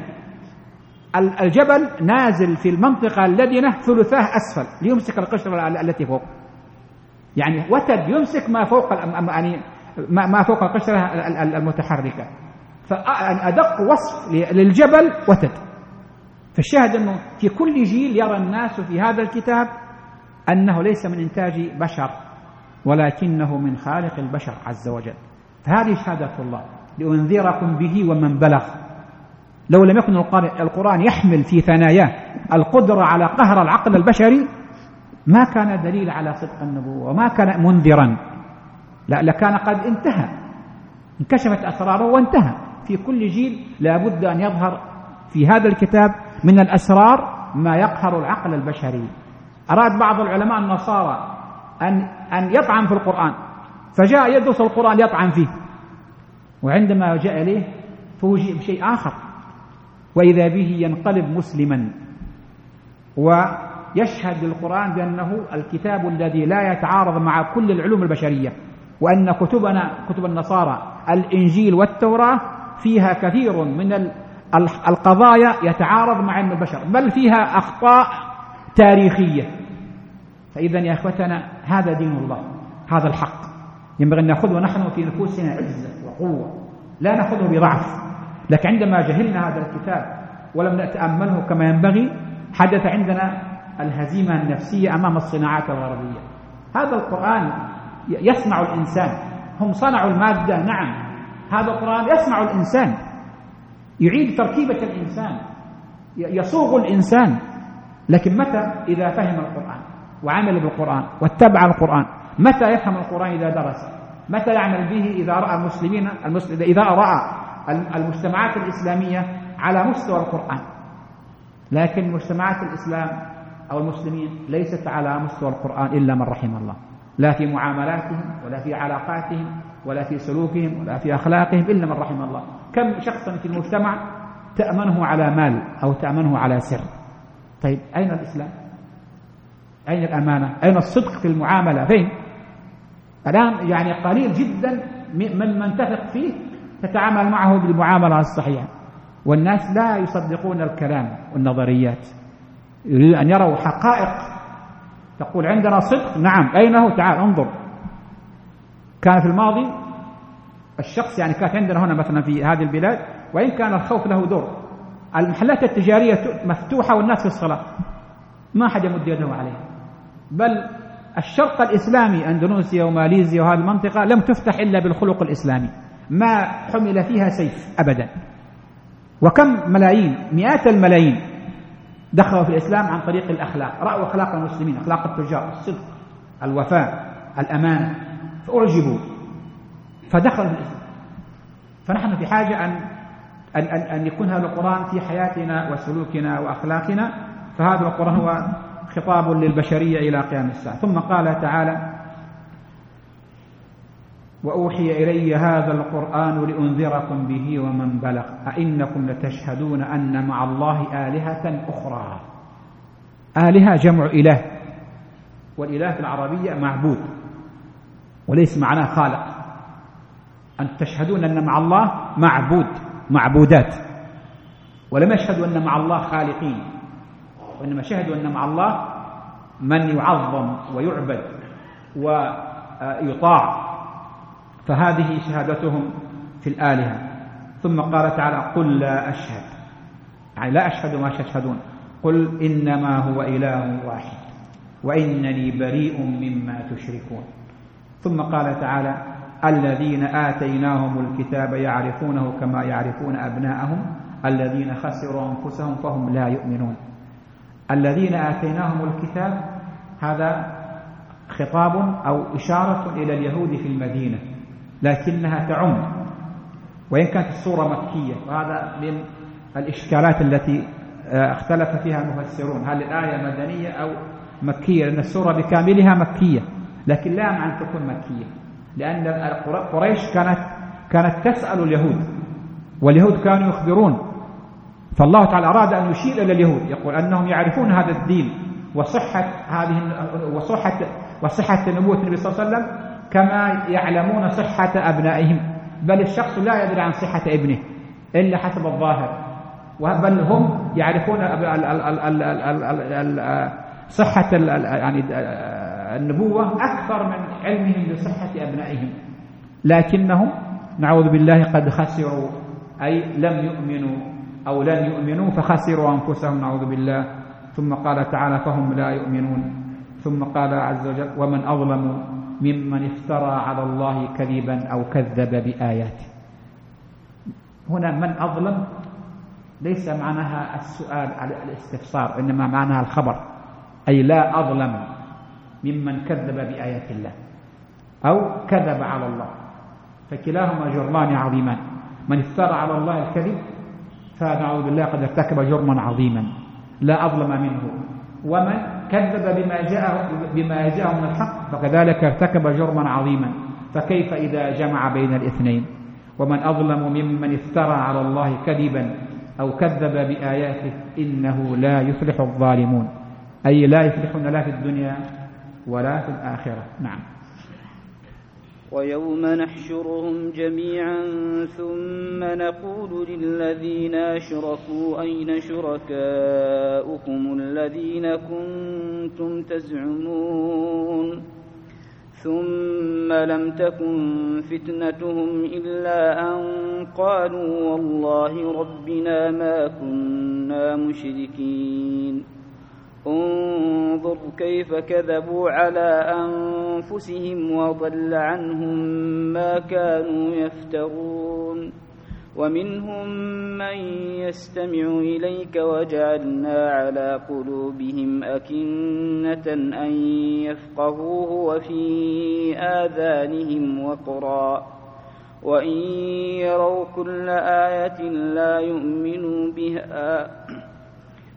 الجبل نازل في المنطقة اللدنة ثلثاه أسفل ليمسك القشرة التي فوق، يعني وتد يمسك ما فوق يعني ما فوق القشرة المتحركة. فأدق وصف للجبل وتد. فالشاهد أنه في كل جيل يرى الناس في هذا الكتاب أنه ليس من إنتاج بشر ولكنه من خالق البشر عز وجل. فهذه شهادة الله لأنذركم به ومن بلغ. لو لم يكن القرآن يحمل في ثناياه القدرة على قهر العقل البشري ما كان دليل على صدق النبوة وما كان منذرا، لا لكان قد انتهى، انكشفت أسراره وانتهى. في كل جيل لابد أن يظهر في هذا الكتاب من الأسرار ما يقهر العقل البشري. أراد بعض العلماء النصارى أن يطعن في القرآن، فجاء يدرس القرآن يطعن فيه، وعندما جاء إليه فوجئ بشيء آخر، وإذا به ينقلب مسلما ويشهد للقرآن بأنه الكتاب الذي لا يتعارض مع كل العلوم البشرية، وأن كتب النصارى الإنجيل والتوراة فيها كثير من القضايا يتعارض مع علم البشر، بل فيها أخطاء تاريخية. فإذا يا أخوتنا هذا دين الله، هذا الحق ينبغي أن نأخذه ونحن في نفوسنا عزة وقوة، لا نأخذه بضعف. لكن عندما جهلنا هذا الكتاب ولم نتأمله كما ينبغي حدث عندنا الهزيمة النفسية أمام الصناعات الغربية. هذا القرآن يصنع الإنسان، هم صنعوا المادة نعم، هذا القرآن يصنع الإنسان، يعيد تركيبة الإنسان، يصوغ الإنسان. لكن متى؟ إذا فهم القرآن وعمل بالقرآن واتبع القرآن. متى يفهم القرآن؟ إذا درس. متى يعمل به؟ إذا رأى المسلمين إذا رأى المجتمعات الإسلامية على مستوى القرآن. لكن مجتمعات الإسلام أو المسلمين ليست على مستوى القرآن إلا من رحم الله، لا في معاملاتهم ولا في علاقاتهم ولا في سلوكهم ولا في أخلاقهم إلا من رحم الله. كم شخصا في المجتمع تأمنه على مال أو تأمنه على سر؟ طيب أين الإسلام؟ أين الأمانة؟ أين الصدق في المعاملة؟ فين؟ الآن يعني قليل جدا من تثق فيه تتعامل معه بالمعاملة الصحيحة، والناس لا يصدقون الكلام والنظريات، يريد أن يروا حقائق. تقول عندنا صدق، نعم، أين هو؟ تعال انظر. كان في الماضي الشخص يعني كانت عندنا هنا مثلا في هذه البلاد، وإن كان الخوف له دور، المحلات التجارية مفتوحة والناس في الصلاة، ما حد يمد يده عليها. بل الشرق الإسلامي أندونيسيا وماليزيا وهذه المنطقة لم تفتح إلا بالخلق الإسلامي، ما حمل فيها سيف أبدا. وكم ملايين، مئات الملايين دخلوا في الإسلام عن طريق الأخلاق، رأوا أخلاق المسلمين، أخلاق التجار، الصدق، الوفاء، الأمانة، فأعجبوا فدخلوا في الإسلام. فنحن في حاجة أن يكون هذا القرآن في حياتنا وسلوكنا وأخلاقنا. فهذا القرآن هو خطاب للبشرية إلى قيام الساعة. ثم قال تعالى: وأوحي إلي هذا القرآن لأنذركم به ومن بلغ أئنكم لتشهدون أن مع الله آلهة أخرى. آلهة جمع إله، والإله في العربية معبود وليس معناه خالق. أن تشهدون أن مع الله معبود، معبودات، ولم يشهدوا أن مع الله خالقين، وإنما شهدوا أن مع الله من يعظم ويعبد ويطاع. فهذه شهادتهم في الآلهة. ثم قال تعالى: قل لا أشهد، يعني لا أشهد ما تشهدون، قل إنما هو إله واحد وإنني بريء مما تشركون. ثم قال تعالى: الذين آتيناهم الكتاب يعرفونه كما يعرفون أبناءهم الذين خسروا أنفسهم فهم لا يؤمنون. الذين آتيناهم الكتاب هذا خطاب أو إشارة إلى اليهود في المدينة، لكنها تعم، وإن كانت السورة مكية، وهذا من الإشكالات التي اختلف فيها المفسرون، هل الآية مدنية أو مكية؟ لأن السورة بكاملها مكية، لكن لا معنى أن تكون مكية، لأن قريش كانت تسأل اليهود، واليهود كانوا يخبرون. فالله تعالى أراد أن يشير إلى اليهود، يقول أنهم يعرفون هذا الدين وصحة نبوة النبي صلى الله عليه وسلم كما يعلمون صحة أبنائهم، بل الشخص لا يدري عن صحة ابنه إلا حسب الظاهر، بل هم يعرفون صحة يعني النبوة أكثر من علمهم بصحة أبنائهم، لكنهم نعوذ بالله قد خسروا، أي لم يؤمنوا أو لن يؤمنوا فخسروا أنفسهم، نعوذ بالله. ثم قال تعالى: فهم لا يؤمنون. ثم قال عز وجل: ومن أظلم ممن افترى على الله كذبا أو كذب بآياته. هنا من أظلم ليس معناها السؤال على الاستفسار، إنما معناها الخبر، أي لا أظلم ممن كذب بآيات الله أو كذب على الله، فكلاهما جرمان عظيمان. من افترى على الله الكذب فنعوذ بالله قد ارتكب جرما عظيما لا أظلم منه، ومن كذب بما جاءه من الحق فكذلك ارتكب جرما عظيما، فكيف إذا جمع بين الاثنين؟ ومن أظلم ممن افترى على الله كذبا أو كذب بآياته إنه لا يفلح الظالمون، أي لا يفلحون لا في الدنيا ولا في الآخرة. نعم. ويوم نحشرهم جميعا ثم نقول للذين أشركوا أين شركاؤكم الذين كنتم تزعمون ثم لم تكن فتنتهم إلا أن قالوا والله ربنا ما كنا مشركين. انظر كيف كذبوا على أنفسهم وضل عنهم ما كانوا يفترون. ومنهم من يستمع إليك وجعلنا على قلوبهم أكنة أن يفقهوه وفي آذانهم وقرا وإن يروا كل آية لا يؤمنوا بها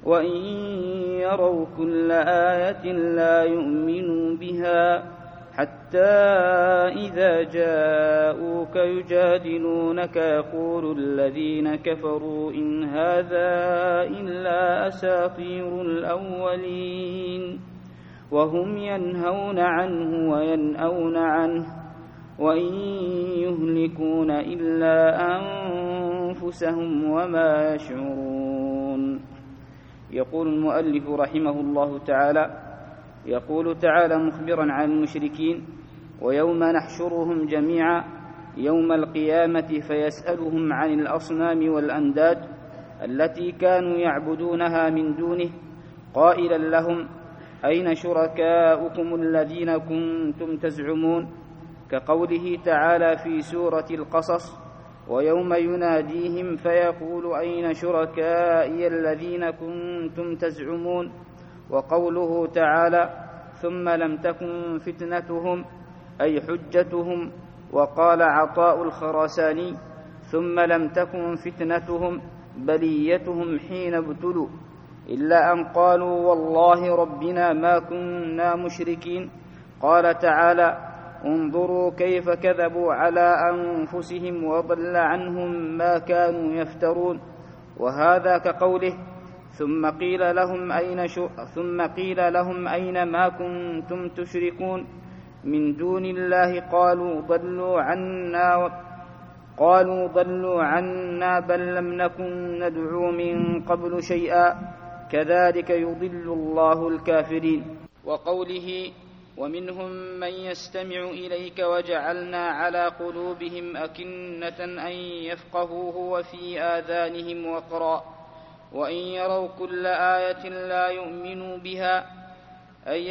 وإن يروا كل آية لا يؤمنوا بها حتى إذا جاءوك يجادلونك يقول الذين كفروا إن هذا إلا أساطير الأولين وهم ينهون عنه وينأون عنه وإن يهلكون إلا أنفسهم وما يشعرون. يقول المؤلف رحمه الله تعالى: يقول تعالى مخبرا عن المشركين: ويوم نحشرهم جميعا يوم القيامة فيسألهم عن الأصنام والأنداد التي كانوا يعبدونها من دونه قائلا لهم أين شركاؤكم الذين كنتم تزعمون، كقوله تعالى في سورة القصص: ويوم يناديهم فيقول أين شركائي الذين كنتم تزعمون، وقوله تعالى: ثم لم تكن فتنتهم أي حجتهم. وقال عطاء الخراساني: ثم لم تكن فتنتهم بليتهم حين ابتلوا إلا أن قالوا والله ربنا ما كنا مشركين. قال تعالى: انظروا كيف كذبوا على أنفسهم وضل عنهم ما كانوا يفترون. وهذا كقوله: ثم قيل لهم أين ما كنتم تشركون من دون الله قالوا ضلوا عنا بل لم نكن ندعو من قبل شيئا كذلك يضل الله الكافرين. وقوله: ومنهم من يستمع إليك وجعلنا على قلوبهم أكنة أن يفقهوه وفي آذانهم وقرا وإن يروا كل آية لا يؤمنوا بها أي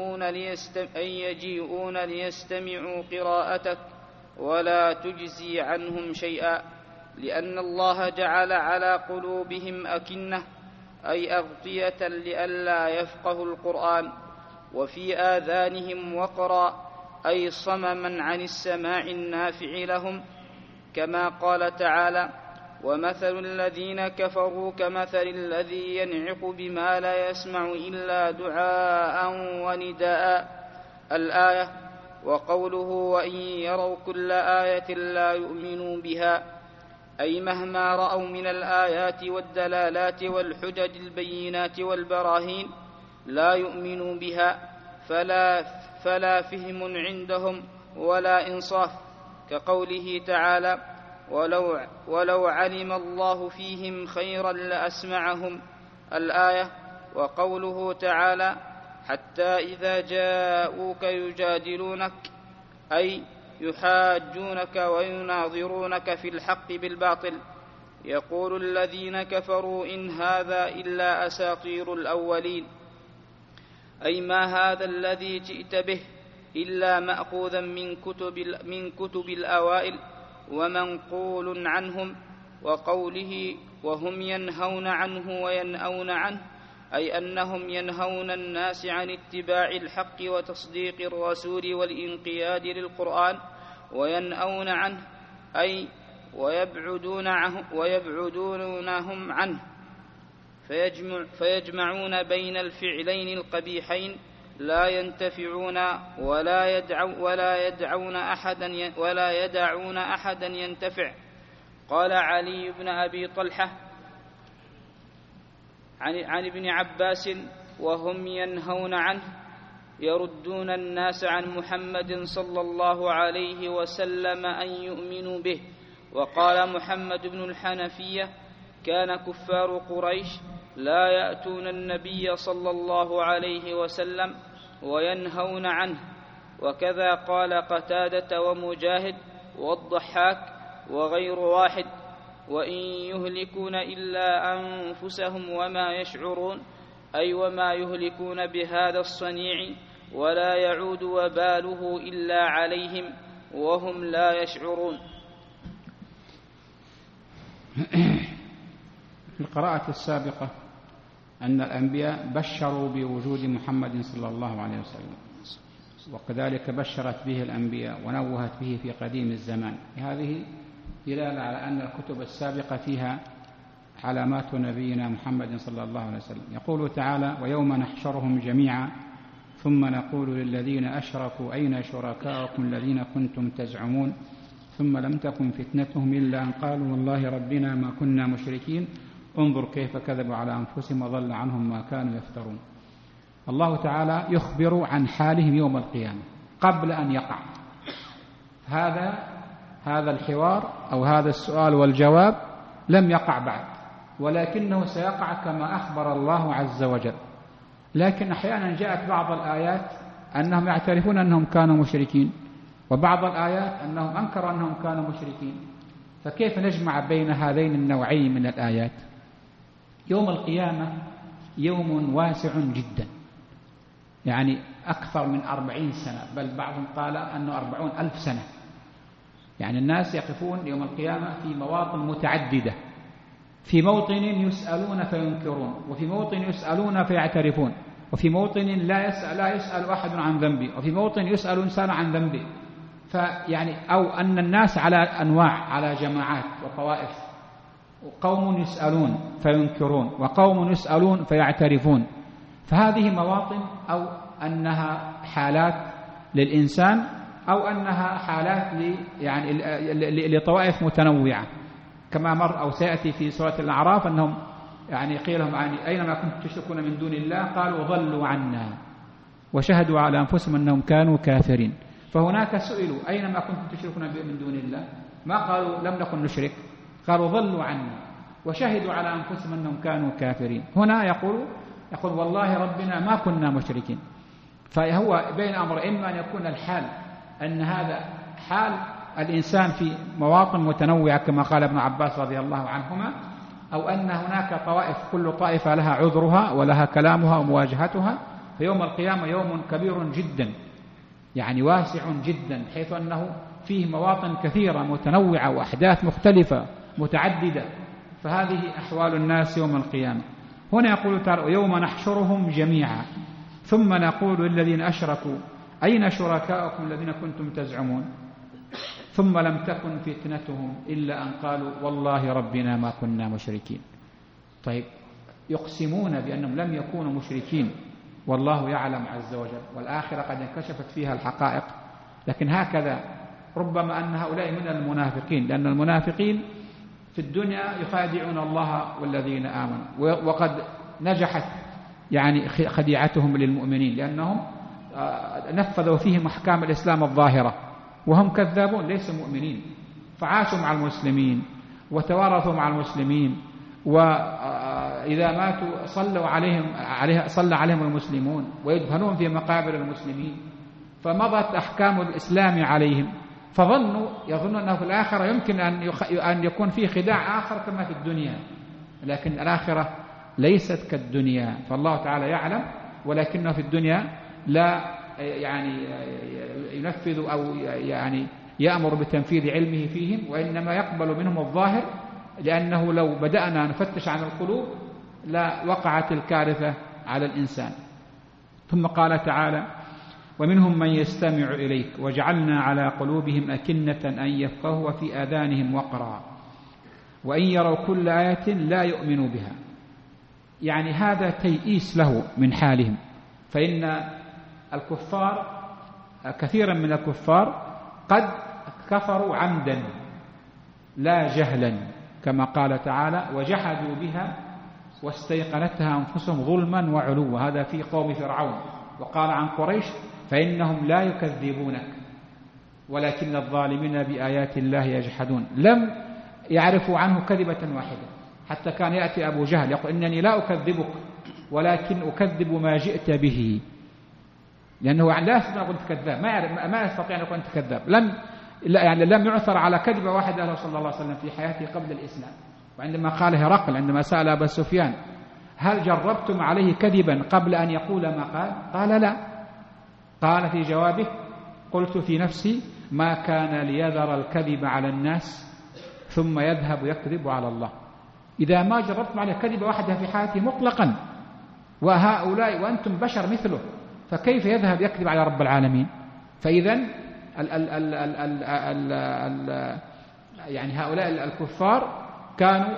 يجيئون ليستمعوا قراءتك ولا تجزي عنهم شيئا، لأن الله جعل على قلوبهم أكنة أي أغطية لئلا يفقهوا القرآن، وفي آذانهم وقرا أي صمما عن السماع النافع لهم، كما قال تعالى: ومثل الذين كفروا كمثل الذي ينعق بما لا يسمع إلا دعاء ونداء الآية. وقوله: وإن يروا كل آية لا يؤمنوا بها أي مهما رأوا من الآيات والدلالات والحجج البينات والبراهين لا يؤمنوا بها، فلا فهم عندهم ولا إنصاف، كقوله تعالى: ولو علم الله فيهم خيرا لأسمعهم الآية. وقوله تعالى: حتى إذا جاءوك يجادلونك أي يحاجونك ويناظرونك في الحق بالباطل، يقول الذين كفروا إن هذا إلا أساطير الأولين، أي ما هذا الذي جئت به إلا مأخوذا من كتب الأوائل ومنقول عنهم. وقوله: وهم ينهون عنه وينأون عنه أي أنهم ينهون الناس عن اتباع الحق وتصديق الرسول والانقياد للقرآن، وينأون عنه أي ويبعدونهم عنه، فيجمعون بين الفعلين القبيحين لا ينتفعون ولا يدعون أحدا ينتفع. قال علي بن أبي طلحة عن ابن عباس: وهم ينهون عنه يردون الناس عن محمد صلى الله عليه وسلم أن يؤمنوا به. وقال محمد بن الحنفية: كان كفار قريش لا يأتون النبي صلى الله عليه وسلم وينهون عنه. وكذا قال قتادة ومجاهد والضحاك وغير واحد: وإن يهلكون إلا أنفسهم وما يشعرون، أي وما يهلكون بهذا الصنيع ولا يعود وباله إلا عليهم وهم لا يشعرون. في القراءة السابقة أن الأنبياء بشروا بوجود محمد صلى الله عليه وسلم، وكذلك بشرت به الأنبياء ونوهت به في قديم الزمان. هذه دلالة على أن الكتب السابقة فيها علامات نبينا محمد صلى الله عليه وسلم. يقول تعالى: ويوم نحشرهم جميعا ثم نقول للذين أشركوا أين شركاؤكم الذين كنتم تزعمون ثم لم تكن فتنتهم إلا أن قالوا والله ربنا ما كنا مشركين انظر كيف كذبوا على أنفسهم وضل عنهم ما كانوا يفترون. الله تعالى يخبر عن حالهم يوم القيامة قبل أن يقع. هذا الحوار أو هذا السؤال والجواب لم يقع بعد، ولكنه سيقع كما أخبر الله عز وجل. لكن أحيانا جاءت بعض الآيات أنهم يعترفون أنهم كانوا مشركين، وبعض الآيات أنهم أنكروا أنهم كانوا مشركين. فكيف نجمع بين هذين النوعين من الآيات؟ يوم القيامة يوم واسع جدا، يعني أكثر من 40 سنة، بل بعضهم قال أنه 40,000 سنة. يعني الناس يقفون يوم القيامة في مواطن متعددة، في موطن يسألون فينكرون، وفي موطن يسألون فيعترفون، وفي موطن لا يسأل أحد عن ذنبه، وفي موطن يسأل إنسان عن ذنبه. فيعني أو أن الناس على أنواع، على جماعات وطوائف، وقوم يسألون فينكرون وقوم يسألون فيعترفون. فهذه مواطن أو أنها حالات للإنسان أو أنها حالات لطوائف متنوعة، كما مر أو سيأتي في سورة الأعراف أنهم يعني قيل لهم أينما كنتم تشركون من دون الله قالوا ضلوا عنا وشهدوا على أنفسهم أنهم كانوا كافرين. فهناك سئلوا أينما كنتم تشركون من دون الله، ما قالوا لم نكن نشرك، قالوا ضلوا عنا وشهدوا على أنفسهم أنهم كانوا كافرين. هنا يقول والله ربنا ما كنا مشركين. فهو بين أمر، إما أن يكون الحال أن هذا حال الإنسان في مواطن متنوعة كما قال ابن عباس رضي الله عنهما، أو أن هناك طوائف كل طائفة لها عذرها ولها كلامها ومواجهتها. فيوم القيامة يوم كبير جدا، يعني واسع جدا، حيث أنه فيه مواطن كثيرة متنوعة وأحداث مختلفة متعددة. فهذه أحوال الناس يوم القيامة. هنا يقول تعالى: يوم نحشرهم جميعا ثم نقول للذين أشركوا أين شركاؤكم الذين كنتم تزعمون ثم لم تكن فتنتهم إلا أن قالوا والله ربنا ما كنا مشركين. طيب، يقسمون بأنهم لم يكونوا مشركين والله يعلم عز وجل، والآخرة قد انكشفت فيها الحقائق. لكن هكذا ربما أن هؤلاء من المنافقين، لأن المنافقين في الدنيا يخادعون الله والذين آمنوا، وقد نجحت يعني خديعتهم للمؤمنين، لأنهم نفذوا فيهم أحكام الإسلام الظاهرة وهم كذابون ليسوا مؤمنين. فعاشوا مع المسلمين وتوارثوا مع المسلمين، وإذا ماتوا صلى عليهم المسلمون ويدفنون في مقابر المسلمين. فمضت أحكام الإسلام عليهم، يظنون أنه في الآخرة يمكن أن يكون فيه خداع آخر كما في الدنيا، لكن الآخرة ليست كالدنيا. فالله تعالى يعلم، ولكنه في الدنيا لا يعني ينفذ أو يعني يأمر بتنفيذ علمه فيهم، وإنما يقبل منهم الظاهر، لأنه لو بدأنا نفتش عن القلوب لا وقعت الكارثة على الإنسان. ثم قال تعالى: ومنهم من يستمع إليك وجعلنا على قلوبهم أكنة أن يفقهوا وفي آذانهم وقرا وإن يروا كل آية لا يؤمنوا بها. يعني هذا تيئيس له من حالهم. فإن الكفار كثيرا من الكفار قد كفروا عمدا لا جهلا، كما قال تعالى: وجحدوا بها واستيقنتها أنفسهم ظلما وعلوا. هذا في قوم فرعون. وقال عن قريش: فإنهم لا يكذبونك ولكن الظالمين بآيات الله يجحدون. لم يعرفوا عنه كذبة واحدة، حتى كان يأتي أبو جهل يقول: إنني لا أكذبك ولكن أكذب ما جئت به، لأنه لا يستطيع أن يقول كذاب، ما يستطيع أن يقول أنت كذاب. لم يعثر على كذبة واحدة له صلى الله عليه وسلم في حياته قبل الإسلام. وعندما قال هرقل عندما سأل أبا سفيان: هل جربتم عليه كذبا قبل أن يقول ما قال؟ قال: لا. قال في جوابه: قلت في نفسي ما كان ليذر الكذب على الناس ثم يذهب يكذب على الله. إذا ما جربتم عليه كذبة واحدة في حياته مطلقا، وهؤلاء وأنتم بشر مثله، فكيف يذهب يكذب على رب العالمين؟ فإذا يعني هؤلاء الكفار كانوا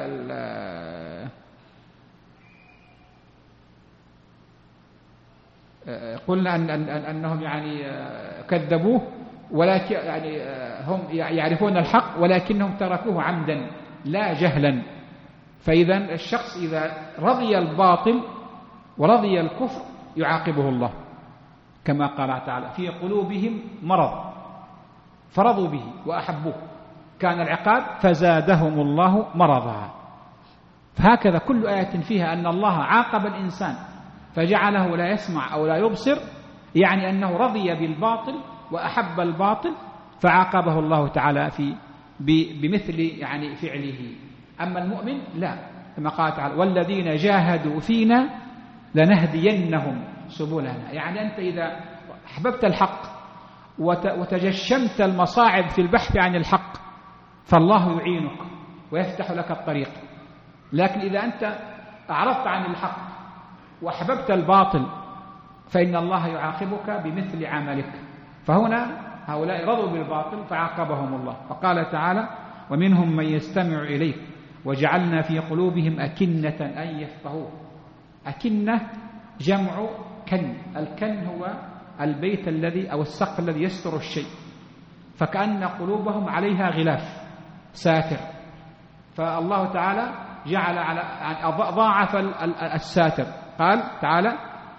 قلنا أنهم يعني كذبوه، ولكن يعني هم يعرفون الحق ولكنهم تركوه عمدا لا جهلا. فإذا الشخص إذا رضي الباطل ورضي الكفر يعاقبه الله، كما قال تعالى في قلوبهم مرض فرضوا به وأحبوه، كان العقاب فزادهم الله مرضا. فهكذا كل آية فيها أن الله عاقب الإنسان فجعله لا يسمع أو لا يبصر، يعني أنه رضي بالباطل وأحب الباطل فعاقبه الله تعالى بمثل يعني فعله. أما المؤمن لا، كما قال تعالى والذين جاهدوا فينا لنهدينهم سبلنا. يعني أنت إذا أحببت الحق وتجشمت المصاعب في البحث عن الحق فالله يعينك ويفتح لك الطريق. لكن إذا أنت أعرضت عن الحق وأحببت الباطل فإن الله يعاقبك بمثل عملك. فهنا هؤلاء رضوا بالباطل فعاقبهم الله. فقال تعالى ومنهم من يستمع إليك وجعلنا في قلوبهم أكنة أن يفقهوه. أكنة جمع كن، الكن هو البيت الذي أو السقف الذي يستر الشيء، فكأن قلوبهم عليها غلاف ساتر، فالله تعالى جعل على ضاعف الساتر. قال تعالى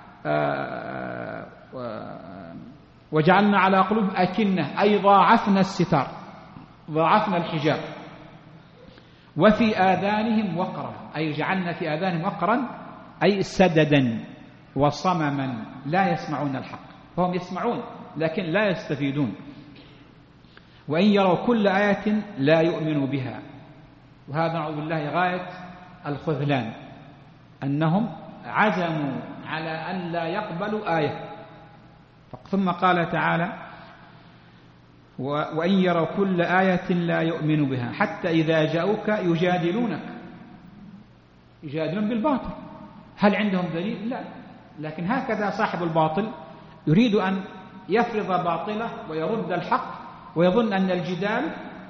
وجعلنا على قلوبهم أكنة أي ضاعفنا الستار، ضاعفنا الحجاب. وفي آذانهم وقرا أي جعلنا في آذانهم وقرا أي سددا وصمما لا يسمعون الحق. فهم يسمعون لكن لا يستفيدون. وإن يروا كل آية لا يؤمنوا بها. وهذا نعوذ بالله غاية الخذلان، أنهم عزموا على أن لا يقبلوا آية. ثم قال تعالى وإن يروا كل آية لا يؤمنوا بها حتى إذا جاءوك يجادلون بالباطل. هل عندهم دليل؟ لا. لكن هكذا صاحب الباطل يريد أن يفرض باطله ويرد الحق، ويظن أن الجدال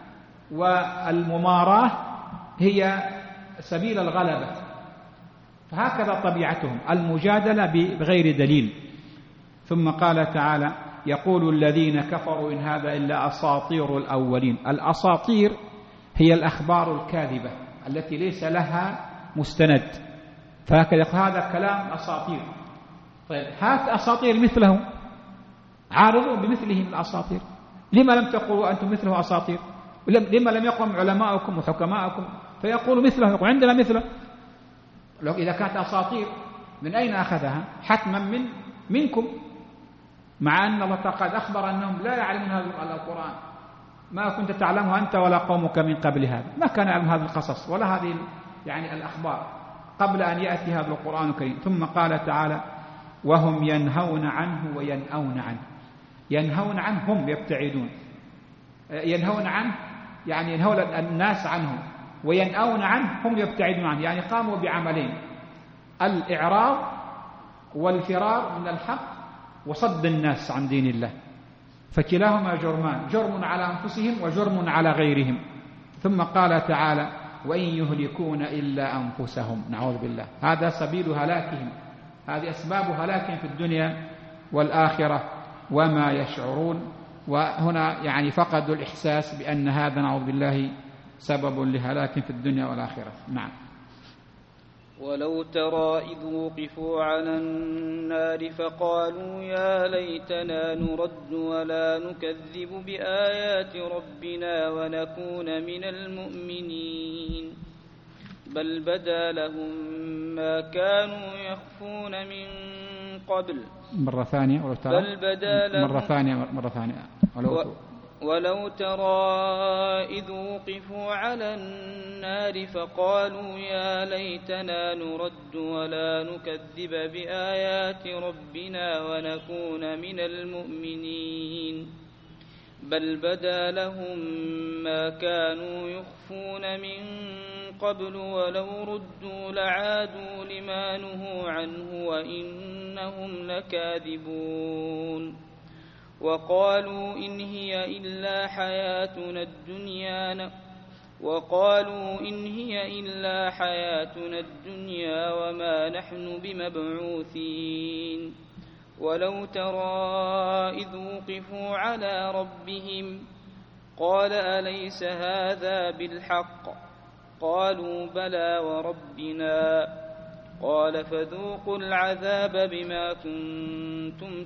والمماراة هي سبيل الغلبة. فهكذا طبيعتهم المجادلة بغير دليل. ثم قال تعالى يقول الذين كفروا إن هذا إلا أساطير الأولين. الأساطير هي الأخبار الكاذبة التي ليس لها مستند، فهكذا هذا كلام أساطير. طيب هات أساطير مثله، عارضوا بمثلهم الأساطير. لما لم تقولوا أنتم مثله أساطير؟ لما لم يقم علماؤكم وحكماؤكم فيقولوا مثله؟ يقول عندنا مثله. لو إذا كانت أساطير من أين أخذها؟ حتما منكم، مع أن الله قد أخبر أنهم لا يعلمون هذا القرآن. ما كنت تعلمها أنت ولا قومك من قبل هذا. ما كان يعلم هذا القصص ولا هذه يعني الأخبار قبل أن يأتي هذا القرآن الكريم. ثم قال تعالى وهم ينهون عنه وينأون عنه. ينهون عنه هم يبتعدون، ينهون عنه يعني ينهون الناس عنه، وينأون عنه هم يبتعدون عنه. يعني قاموا بعملين: الإعراض والفرار من الحق وصد الناس عن دين الله، فكلاهما جرمان، جرم على أنفسهم وجرم على غيرهم. ثم قال تعالى وإن يهلكون إلا أنفسهم. نعوذ بالله، هذا سبيل هلاكهم، هذه أسباب هلاكهم في الدنيا والآخرة وما يشعرون. وهنا يعني فقدوا الإحساس بأن هذا نعوذ بالله سبب لهلاك في الدنيا والآخرة. نعم. ولو ترى إذ وقفوا على النار فقالوا يا ليتنا نرد ولا نكذب بآيات ربنا ونكون من المؤمنين بل بدا لهم ما كانوا يخفون من قبل. مرة ثانية بل بدا لهم مرة ثانية ولو ترى إذ وقفوا على النار فقالوا يا ليتنا نرد ولا نكذب بآيات ربنا ونكون من المؤمنين بل بدا لهم ما كانوا يخفون من قبل ولو ردوا لعادوا لما نهوا عنه وإنهم لكاذبون. وقالوا إن هي إلا حياتنا الدنيا وقالوا إن هي إلا حياتنا الدنيا وما نحن بمبعوثين ولو ترى إذ وقفوا على ربهم قال أليس هذا بالحق قالوا بلى وربنا قال فذوقوا العذاب بما كنتم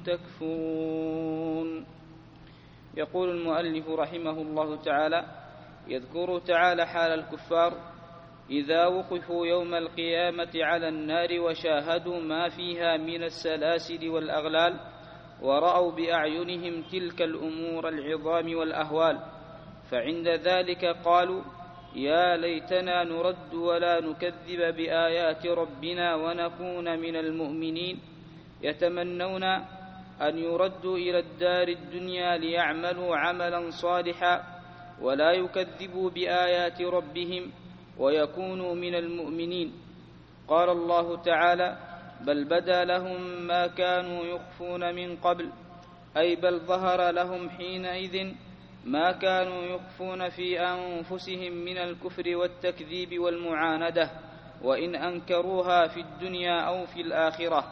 تكفرون. يقول المؤلف رحمه الله تعالى: يذكر تعالى حال الكفار إذا وقفوا يوم القيامة على النار وشاهدوا ما فيها من السلاسل والأغلال ورأوا بأعينهم تلك الأمور العظام والأهوال، فعند ذلك قالوا يا ليتنا نرد ولا نكذب بآيات ربنا ونكون من المؤمنين، يتمنون أن يردوا إلى الدار الدنيا ليعملوا عملا صالحا ولا يكذبوا بآيات ربهم ويكونوا من المؤمنين. قال الله تعالى: بل بدا لهم ما كانوا يخفون من قبل، أي بل ظهر لهم حينئذ ما كانوا يخفون في أنفسهم من الكفر والتكذيب والمعاندة، وإن أنكروها في الدنيا أو في الآخرة،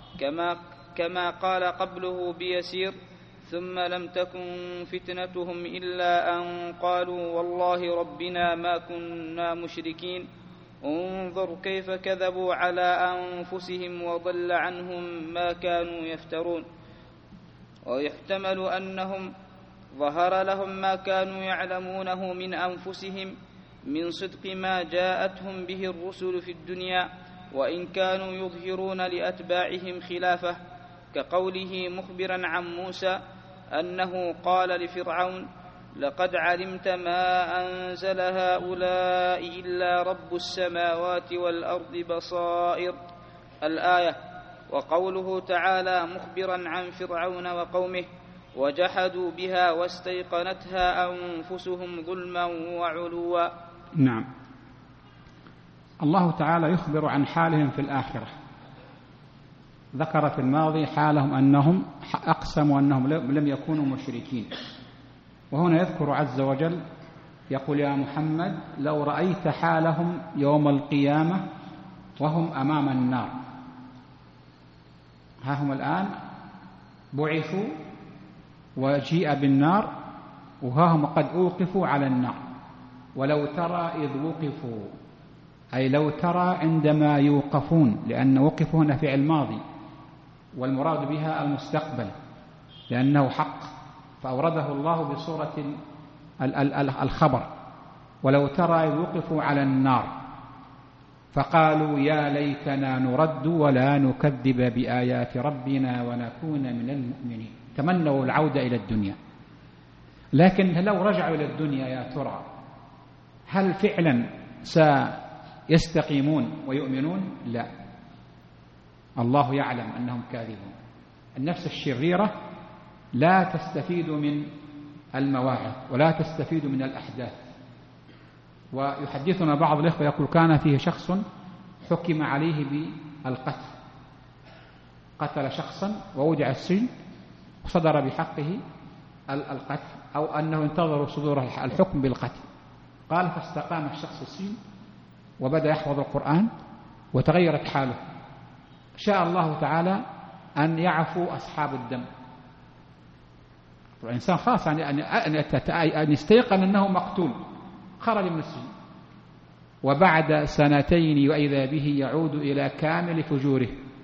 كما قال قبله بيسير: ثم لم تكن فتنتهم إلا أن قالوا والله ربنا ما كنا مشركين، انظر كيف كذبوا على أنفسهم وضل عنهم ما كانوا يفترون. ويحتمل أنهم ظهر لهم ما كانوا يعلمونه من أنفسهم من صدق ما جاءتهم به الرسل في الدنيا، وإن كانوا يظهرون لأتباعهم خلافه، كقوله مخبرا عن موسى أنه قال لفرعون: لقد علمت ما أنزل هؤلاء إلا رب السماوات والأرض بصائر، الآية. وقوله تعالى مخبرا عن فرعون وقومه: وجحدوا بها واستيقنتها أنفسهم ظلما وعلوا. نعم. الله تعالى يخبر عن حالهم في الآخرة. ذكر في الماضي حالهم أنهم أقسموا أنهم لم يكونوا مشركين، وهنا يذكر عز وجل يقول: يا محمد لو رأيت حالهم يوم القيامة وهم أمام النار. ها هم الآن بعثوا وجيء بالنار وها هم قد أوقفوا على النار. ولو ترى إذ وقفوا، أي لو ترى عندما يوقفون، لأن وقفوا هنا فعل ماضي والمراد بها المستقبل لأنه حق، فأورده الله بصورة الخبر: ولو ترى إذ وقفوا على النار فقالوا يا ليتنا نرد ولا نكذب بآيات ربنا ونكون من المؤمنين. تمنوا العودة إلى الدنيا، لكن لو رجعوا إلى الدنيا يا ترى هل فعلا سيستقيمون ويؤمنون؟ لا، الله يعلم أنهم كاذبون. النفس الشريرة لا تستفيد من المواعظ ولا تستفيد من الأحداث. ويحدثنا بعض الإخوة يقول: كان فيه شخص حكم عليه بالقتل، قتل شخصا ووضع السجن وصدر بحقه القتل، أو أنه انتظروا صدور الحكم بالقتل. قال: فاستقام الشخص السجن وبدأ يحفظ القرآن وتغيرت حاله. شاء الله تعالى أن يعفو أصحاب الدم. الإنسان خاص أن يستيقن أنه مقتول، خرج من السجن وبعد سنتين وإذا به يعود إلى كامل فجوره.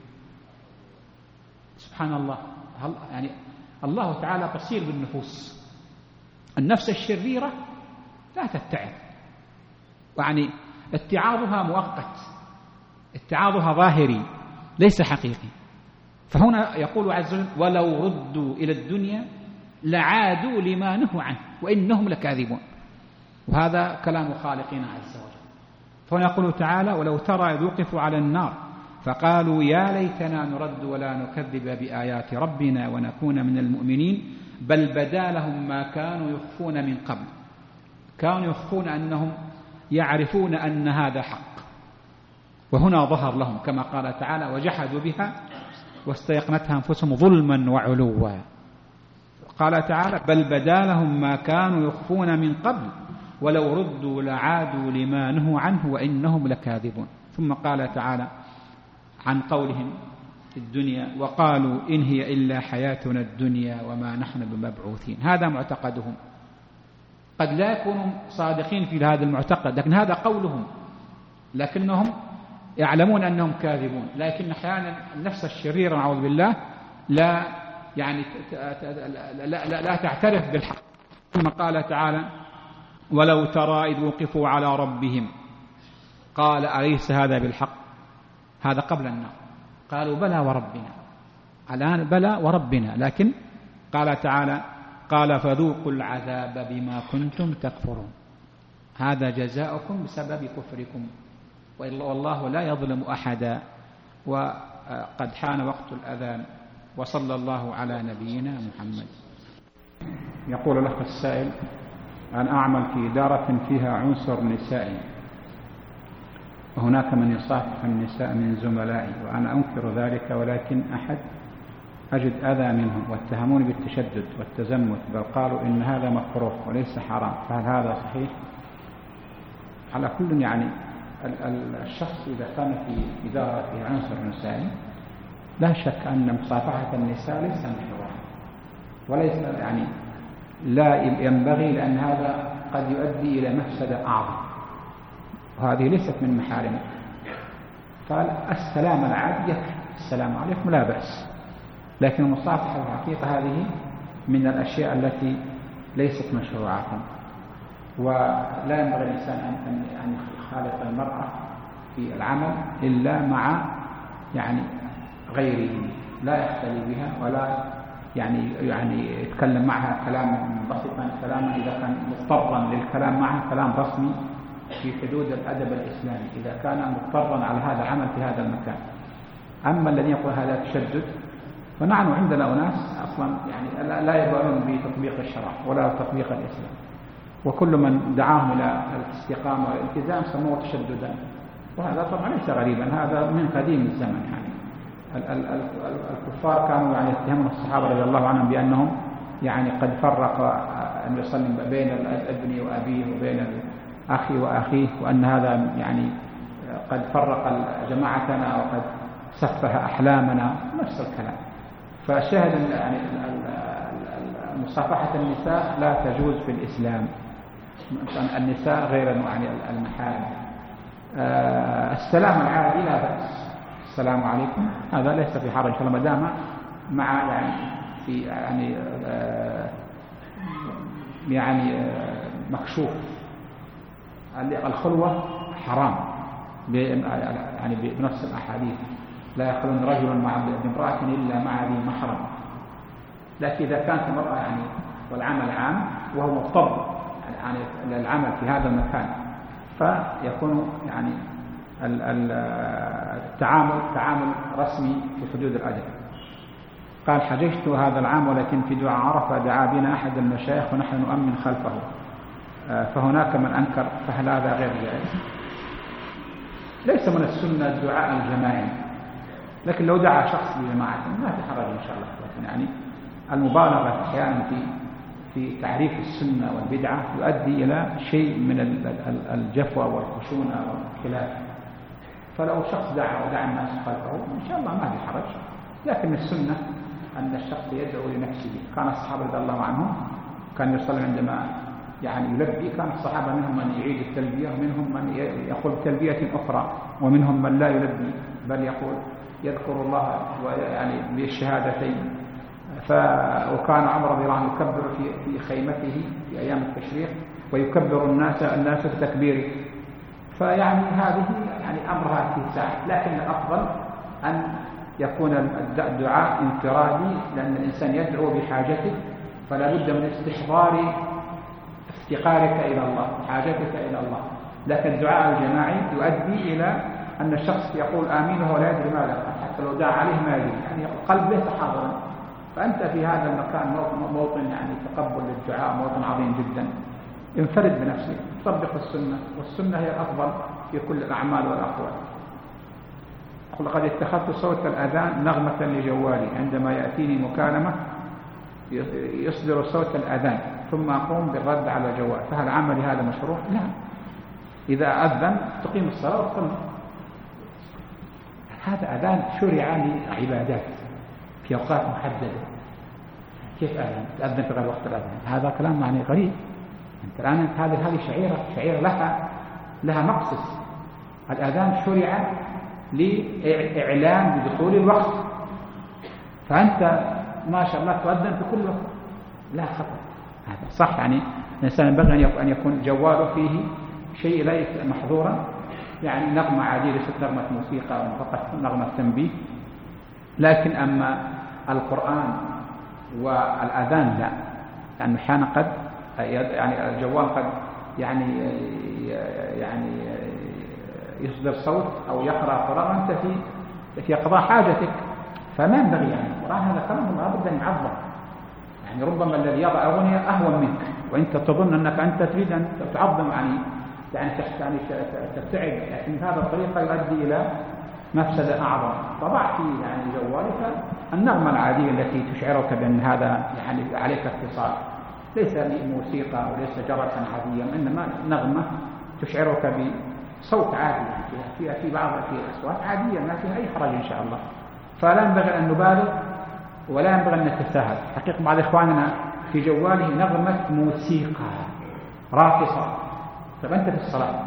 سبحان الله. يعني الله تعالى بصير بالنفوس. النفس الشريرة لا تتعظ، يعني اتعاظها مؤقت، اتعاظها ظاهري ليس حقيقي. فهنا يقول عز وجل: ولو ردوا إلى الدنيا لعادوا لما نهوا عنه وإنهم لكاذبون. وهذا كلام خالقنا عز وجل. فهنا يقول تعالى: ولو ترى إذ وقفوا على النار فقالوا يا ليتنا نرد ولا نكذب بآيات ربنا ونكون من المؤمنين، بل بدا لهم ما كانوا يخفون من قبل. كانوا يخفون أنهم يعرفون أن هذا حق، وهنا ظهر لهم كما قال تعالى: وجحدوا بها واستيقنتها أنفسهم ظلما وعلوا. قال تعالى: بل بدا لهم ما كانوا يخفون من قبل ولو ردوا لعادوا لما نهوا عنه وإنهم لكاذبون. ثم قال تعالى عن قولهم في الدنيا وقالوا إن هي إلا حياتنا الدنيا وما نحن بمبعوثين. هذا معتقدهم، قد لا يكونوا صادقين في هذا المعتقد، لكن هذا قولهم، لكنهم يعلمون أنهم كاذبون. لكن أحيانا النفس الشريرة نعوذ بالله لا يعني لا تعترف بالحق. ثم قال تعالى ولو ترى إذ وقفوا على ربهم قال أليس هذا بالحق. هذا قبل النار، قالوا بلى وربنا، الآن بلى وربنا، لكن قال تعالى قال فذوقوا العذاب بما كنتم تكفرون، هذا جزاؤكم بسبب كفركم والله لا يظلم أحدا. وقد حان وقت الأذان، وصلى الله على نبينا محمد. يقول الأخ السائل أن أعمل في إدارة فيها عنصر نسائي وهناك من يصافح النساء من زملائي وأنا أنكر ذلك، ولكن أجد أذى منهم واتهموني بالتشدد والتزمت، بل قالوا إن هذا مكروه وليس حرام، فهل هذا صحيح؟ على كل يعني الشخص إذا كان في إدارة فيها عنصر نسائي لا شك أن مصافحة النساء ليس مشروعا وليس يعني لا ينبغي، لأن هذا قد يؤدي إلى مفسدة أعظم، وهذه ليست من محارمه. قال السلام العادي يكفي، السلام عليكم لا بأس، لكن المصافحة الحقيقة هذه من الأشياء التي ليست مشروعة، ولا ينبغي الإنسان أن يخالط المرأة في العمل إلا مع يعني غيره، لا يختلي بها ولا يعني يتكلم معها كلاما بسيطا، كلاما إذا كان مضطرا للكلام معها كلام رسمي في حدود الأدب الإسلامي، إذا كان مضطرا على هذا العمل في هذا المكان. أما الذين يقول هذا تشدد، فنحن عندنا أناس أصلا يعني لا يبالون بتطبيق الشرع ولا تطبيق الإسلام، وكل من دعاهم إلى الاستقامة والالتزام سموه تشددا، وهذا طبعا ليس غريبا، هذا من قديم الزمن. يعني الكفار كانوا يعني يتهمون الصحابة رضي الله عنهم بأنهم يعني قد فرق النبي صلى الله عليه وسلم بين الابن وأبيه وبين الأخ وأخيه، وأن هذا يعني قد فرق جماعتنا وقد سفه أحلامنا، نفس الكلام. فشاهد يعني مصافحة النساء لا تجوز في الإسلام، النساء غير يعني المحارم. السلام العادي لا بأس، السلام عليكم هذا ليس في حرج، ما دام مع يعني في يعني مكشوف. الخلوة حرام يعني بنفس الأحاديث، لا يخلون رجل مع امرأة إلا مع ذي محرم. لكن إذا كانت المرأة يعني والعمل عام وهو مضطر يعني للعمل في هذا المكان، فيكون يعني التعامل رسمي في حدود الأدب. قال حججت هذا العام ولكن في دعاء عرفة دعا بنا أحد المشايخ ونحن نؤمن خلفه، فهناك من أنكر، فهل هذا غير جائز؟ ليس من السنة الدعاء الجماعي، لكن لو دعا شخص بجماعة ما في حرج إن شاء الله. لكن يعني المبالغة أحيانا في تعريف السنة والبدعة يؤدي إلى شيء من الجفوة والخشونة والخلاف. فلو شخص ودعا الناس خلفه إن شاء الله ما في حرج، لكن السنة أن الشخص يدعو لنفسه. كان الصحابة رضي الله عنهم كان يصلي عندما يعني يلبي، كان الصحابة منهم من يعيد التلبية ومنهم من يقول تلبية أخرى ومنهم من لا يلبي بل يقول يذكر الله يعني بالشهادتين. وكان عمر رضي الله عنه يكبر في خيمته في أيام التشريق ويكبر الناس التكبير. فيعني هذه يعني أمرها اتساع، لكن الأفضل أن يكون الدعاء انفرادي، لأن الإنسان يدعو بحاجته، فلا بد من استحضار افتقارك إلى الله، حاجتك إلى الله. لكن الدعاء الجماعي يؤدي إلى أن الشخص يقول آمين وهو لا يدري ماذا، حتى لو دعا عليه ما يدري، يعني القلب ليس حاضرا. فأنت في هذا المكان موطن يعني تقبل للدعاء، موطن عظيم جدا. انفرد بنفسك، طبق السنة، والسنة هي الأفضل في كل الأعمال والأقوال. لقد اتخذت صوت الأذان نغمة لجوالي، عندما يأتيني مكالمة يصدر صوت الأذان ثم أقوم بالرد على الجوال، فهل عملي هذا مشروع؟ لا. إذا أذن تقيم الصلاة وتصلي. هذا أذان شرع لعبادات في أوقات محددة. كيف تأذن في غير وقت الأذان؟ هذا كلام يعني غريب. أنت الآن هذه شعيرة لها مقصد. الأذان شرع لإعلان بدخول الوقت، فأنت ما شاء الله تؤذن في كل وقت، لا خطأ. هذا صح، يعني الإنسان ينبغي أن يكون جواله فيه شيء ليس محظورا، يعني نغمة عادية ليست نغمة موسيقى فقط نغمة تنبيه. لكن أما القرآن والأذان لا، لأن أحيانا قد يعني الجوال قد يعني يصدر صوت أو يقرأ قرآن أنت في قضاء حاجتك، فما ينبغي يعني القرآن هذا كلام لابد أن يعظم. يعني ربما الذي يضع أغنية أهون منك، وأنت تظن أنك أنت تريد أن تعظم يعني تبتعد، لكن هذا الطريقة يؤدي إلى مفسدة أعظم. طبعا في يعني جوالك النغمة العادية التي تشعرك بأن هذا يعني عليك اتصال، ليس موسيقى وليس جرسا عاديا، إنما نغمة تشعرك بصوت عادي، في بعض الأصوات عادية ما فيها أي حرج إن شاء الله. فلا ينبغي أن نبالغ ولا ينبغي أن نتساهل. حقيقة بعض إخواننا في جواله نغمة موسيقى راقصة، فأنت في الصلاة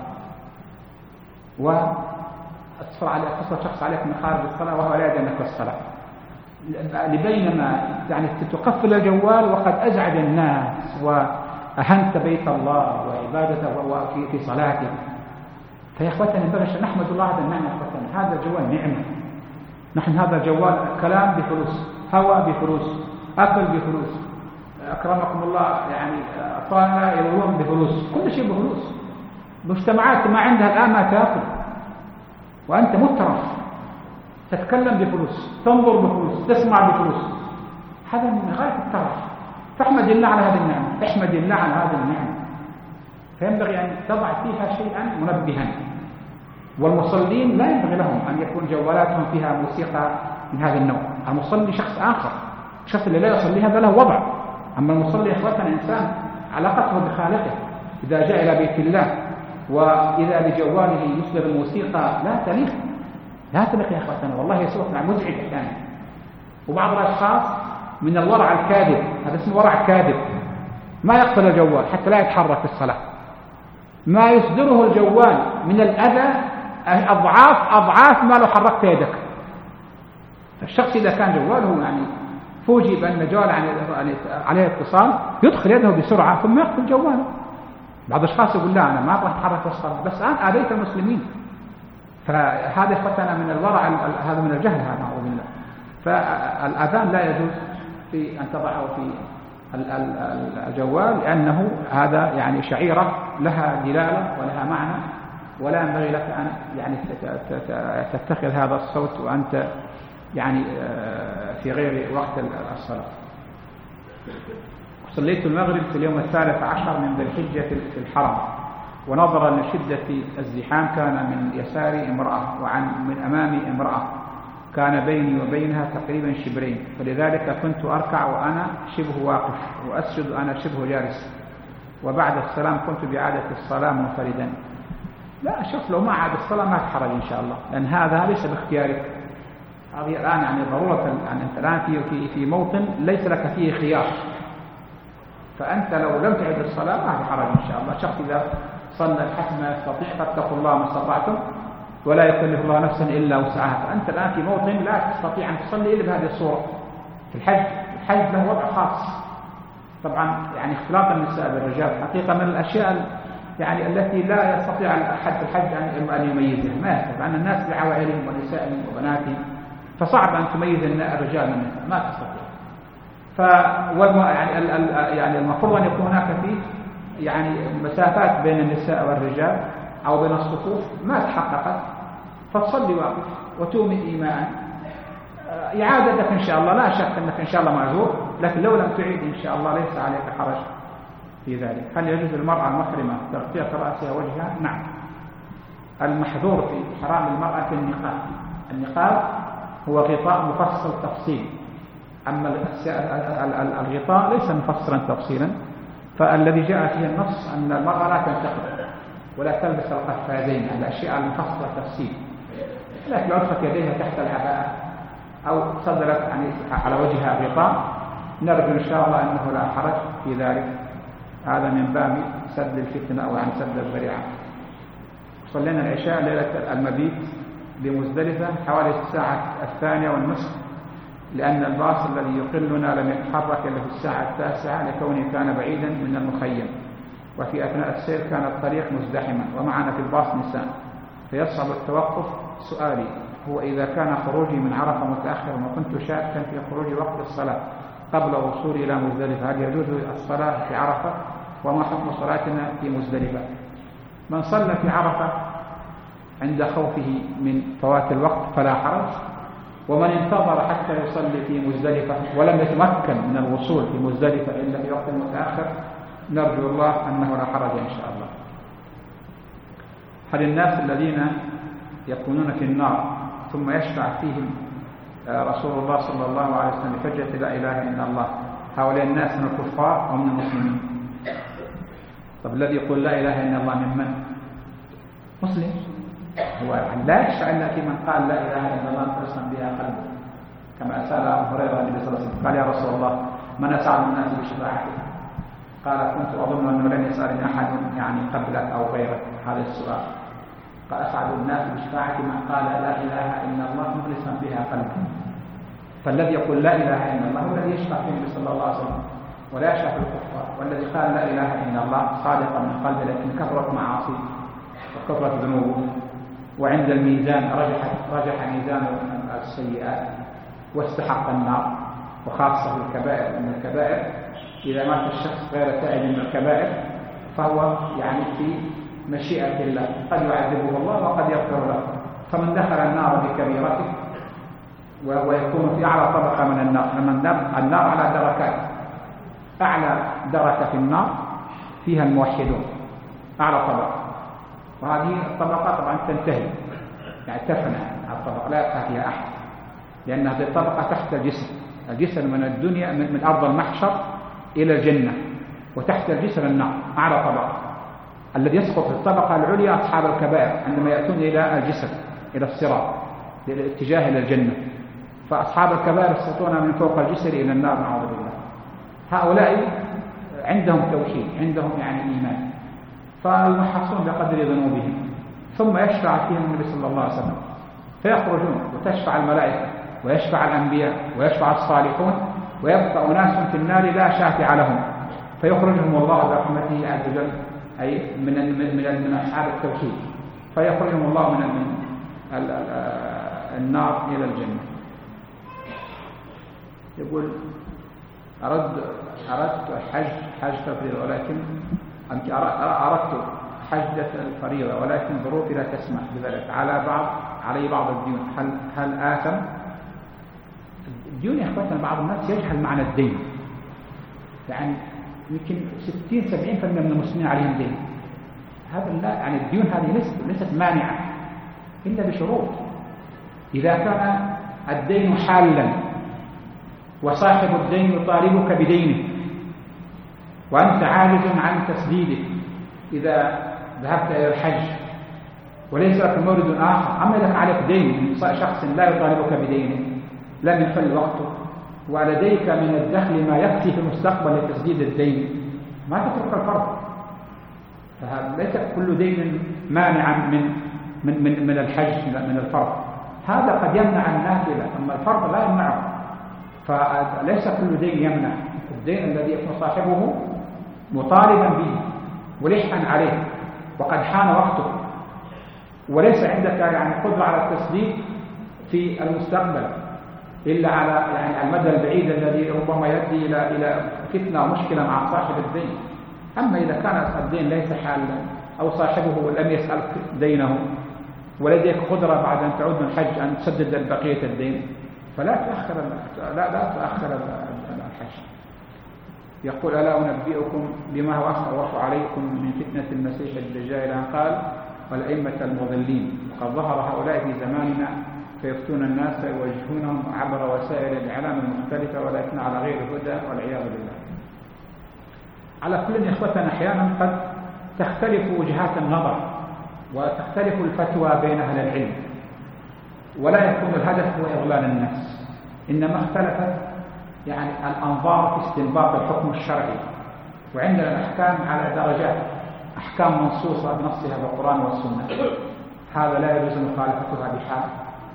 واتصل شخص عليك من خارج الصلاة وهو لا يدري أنك في الصلاة، لبينما يعني تقفل الجوال وقد أزعج الناس وأهنت بيت الله وعبادته في صلاتك. فيا أخوتنا ينبغي نحمد الله على النعمة. أخوتنا هذا الجوال نعمة. نحن هذا الجوال كلام بفلوس، هواء بفلوس، أكل بفلوس، أكرمكم الله يعني طالع يروون بفلوس، كل شيء بفلوس. مجتمعات ما عندها الآن ما تأكل وأنت مترف، تتكلم بفلوس، تنظر بفلوس، تسمع بفلوس. هذا من غاية الترف. فاحمد الله على هذه النعمة، احمد الله على هذه النعمة. فينبغي أن تضع فيها شيئا منبها. والمصلين لا ينبغي لهم أن يكون جوالاتهم فيها موسيقى من هذا النوع. المصلي شخص آخر، الشخص اللي لا يصلي هذا له وضع. أما المصلي إخوتنا إنسان علاقته بخالقه، إذا جاء إلى بيت الله وإذا بجواله يصدر الموسيقى لا تليق يا إخوتنا، والله يسوق مع مزعج أحيانا. وبعض الأشخاص من الورع الكاذب، هذا اسمه ورع كاذب، ما يقبل الجوال حتى لا يتحرك في الصلاة. ما يصدره الجوال من الأذى أضعاف ما لو حركت يدك. الشخص إذا كان جواله يعني فوجئ بأن الجوال عليه اتصال يدخل يده بسرعة ثم يقفل جواله. بعض الأشخاص يقول لا أنا ما أبغى أتحرك في الصلاة، بس الآن آذيت المسلمين. فهذا فتنا من الورع، هذا من الجهل، هذا نعوذ بالله. فالأذان لا يجوز في أن تضعه في الجوال، لأنه هذا يعني شعيرة لها دلالة ولها معنى، ولا ينبغي لك أن يعني تتخذ هذا الصوت وأنت يعني في غير وقت الصلاة. صليت المغرب في اليوم 13 من ذي الحجة في الحرم، ونظرا لشدة الزحام كان من يساري امرأة من أمامي امرأة، كان بيني وبينها تقريبا شبرين، فلذلك كنت أركع وأنا شبه واقف وأسجد وأنا شبه جالس، وبعد السلام كنت بإعادة الصلاة منفردا. لا شوف، لو ما عاد الصلاة ما تحرج إن شاء الله، لأن هذا ليس باختيارك. هذه الآن يعني ضرورة، يعني أنت الآن في موطن ليس لك فيه خيار، فأنت لو لم تعد الصلاة ما تحرج إن شاء الله. شخص إذا صلى الحسب ما يستطيع فاتقوا الله ما استطعتم ولا يكلف الله نفسا إلا وسعها. فأنت الآن في موطن لا تستطيع أن تصلي إلا بهذه الصورة. في الحج له وضع خاص طبعا، يعني اختلاط النساء بالرجال حقيقة من الأشياء يعني التي لا يستطيع أحد في الحج أن يميزها، ما يستطيع، أن الناس بعوائلهم ونسائهم وبناتهم، فصعب أن تميز الرجال من النساء، ما تستطيع. يعني المفروض أن يكون هناك في يعني مسافات بين النساء والرجال أو بين الصفوف ما تحققت، فتصلي واقف وتؤمن إيماء. إعادتك إن شاء الله لا شك أنك إن شاء الله معذور، لكن لو لم تعيد إن شاء الله ليس عليك حرج في ذلك. هل يجوز المرأة المحرمة تغطية رأسها ووجهها؟ نعم. المحظور في حرام المرأة النقاب. النقاب هو غطاء مفصل تفصيل، أما الغطاء ليس مفصلا تفصيلا، فالذي جاء فيه النص أن المرأة لا تنتقد ولا تلبس القفازين، الأشياء المفصلة تفصيل، لكن أدخلت يديها تحت العباءة أو صدرت يعني على وجهها غطاء، نرجو إن شاء الله أنه لا حرج في ذلك. هذا من باب سد الفتنة أو عن سد الذريعة. صلينا العشاء ليلة المبيت بمزدلفة حوالي الساعة 2:30، لأن الباص الذي يقلنا لم يتحرك إلا في الساعة 9 لكونه كان بعيدا من المخيم، وفي أثناء السير كان الطريق مزدحما ومعنا في الباص نساء، فيصعب التوقف. سؤالي هو إذا كان خروجي من عرفة متأخر وكنت شاكا في خروج وقت الصلاة قبل وصولي إلى مزدلفة، هل يجوز الصلاة في عرفة؟ وما حكم صلاتنا في مزدلفة؟ من صلى في عرفة عند خوفه من فوات الوقت فلا حرج، ومن انتظر حتى يصلي في مزدلفة ولم يتمكن من الوصول في مزدلفة إلا في وقت متأخر نرجو الله أنه لا حرج إن شاء الله. هل الناس الذين يكونون في النار ثم يشفع فيهم رسول الله صلى الله عليه وسلم بحجة لا إله إلا الله، هؤلاء الناس من الكفار أو من المسلمين؟ طب الذي يقول لا إله إلا الله من مسلم، هو لا يشفع إلا في من قال لا إله إلا الله تسلم بها قلبه، كما سأل أبو هريرة النبي صلى الله عليه وسلم قال يا رسول الله من أسعد الناس بشفاعتك؟ قال كنت أظن أنه لن يسألني أحد يعني قبلك أو غيرك هذا السؤال. قال أسعد الناس بشفاعة من قال لا إله إلا الله مخلصا بها قلبه. فالذي يقول لا إله إلا الله هو الذي يشفع في النبي صلى الله عليه وسلم ولا يشفع في الكفار، والذي قال لا إله إلا الله صادقا من قلبه لكن كثرت معاصيه وكثرت ذنوبه، وعند الميزان رجح ميزان السيئات واستحق النار، وخاصة الكبائر. من الكبائر إذا مات الشخص غير تائب من الكبائر فهو يعني في مشيئة الله، قد يعذبه الله وقد يغفر له. فمن دخل النار بكبيرته ويكون في أعلى طبقة من النار، النار على دركات، أعلى دركة في النار فيها الموحدون أعلى طبقة، وهذه الطبقة طبعا تنتهي يعني تفنى الطبقة لا يبقى فيها أحد، لأن هذه الطبقة تحت الجسر من الدنيا من أرض المحشر إلى الجنة، وتحت الجسر النار أعلى طبقة. الذي يسقط في الطبقة العليا أصحاب الكبائر عندما يأتون إلى الجسر إلى الصراط للاتجاه إلى الجنة، فأصحاب الكبائر يسقطون من فوق الجسر إلى النار نعوذ بالله. هؤلاء عندهم توحيد، عندهم يعني إيمان، فيمحصون بقدر ذنوبهم، ثم يشفع فيهم النبي صلى الله عليه وسلم فيخرجون، وتشفع الملائكة ويشفع الأنبياء ويشفع الصالحون، ويبقى أناس في النار لا شافع لهم فيخرجهم الله برحمته عز وجل، أي من أصحاب التوحيد، فيخرجهم الله من النار إلى الجنة. يقول أردت حج تفريض، ولكن أردت حجة الفريضة ولكن ظروفي لا تسمح بذلك، علي بعض الديون، هل آثم؟ الديون يا أخواتنا بعض الناس يجهل معنى الدين، يعني يمكن 60-70% من المسلمين عليهم دين، هذا لا يعني الديون هذه ليست مانعة إلا بشروط. إذا كان الدين حالا وصاحب الدين يطالبك بدينه وأنت عاجز عن تسديده إذا ذهبت إلى الحج وليس لك مورد آخر، أما إذا عليك دين من شخص لا يطالبك بدينه لم يحل وقته ولديك من الدخل ما يكفي في المستقبل لتسديد الدين، ما تترك الفرض. فهذا ليس كل دين مانعا من الحج من الفرض، هذا قد يمنع النافلة أما الفرض لا يمنعه. فليس كل دين يمنع، الدين الذي يكون صاحبه مطالبا به ملحا عليه وقد حان وقته وليس عندك يعني قدرة على التسديد في المستقبل إلا على يعني المدى البعيد الذي ربما يؤدي إلى فتنة ومشكلة مع صاحب الدين. أما إذا كان الدين ليس حالا أو صاحبه لم يسألك دينه ولديك قدرة بعد أن تعود من الحج أن تسدد بقية الدين فلا تأخر الحج. يقول ألا أنبئكم بما هو أخوف عليكم من فتنة المسيح الدجال؟ قال والأئمة المضلين، وقد ظهر هؤلاء في زماننا فيفتون الناس ويوجهونهم عبر وسائل الإعلام المختلفة ولكن على غير هدى والعياذ بالله. على كل يا إخوتنا أحيانا قد تختلف وجهات النظر وتختلف الفتوى بين أهل العلم، ولا يكون الهدف هو إضلال الناس، إنما اختلفت يعني الأنظار في استنباط الحكم الشرعي. وعندنا الأحكام على درجات، أحكام منصوصة بنصها بالقرآن والسنة، هذا لا يجوز مخالفتها بحال،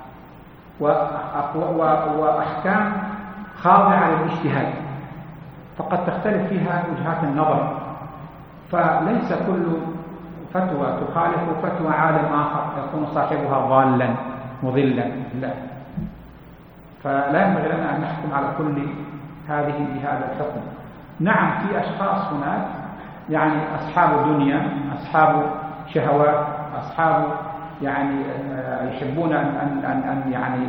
وأحكام خاضعة للاجتهاد فقد تختلف فيها وجهات النظر، فليس كل فتوى تخالف فتوى عالم آخر يكون صاحبها ضالا مضلا، لا. فلا ينبغي لنا أن نحكم على كل هذه بهذا الحكم. نعم في أشخاص هناك يعني أصحاب دنيا، أصحاب شهوات، أصحاب يعني يحبون أن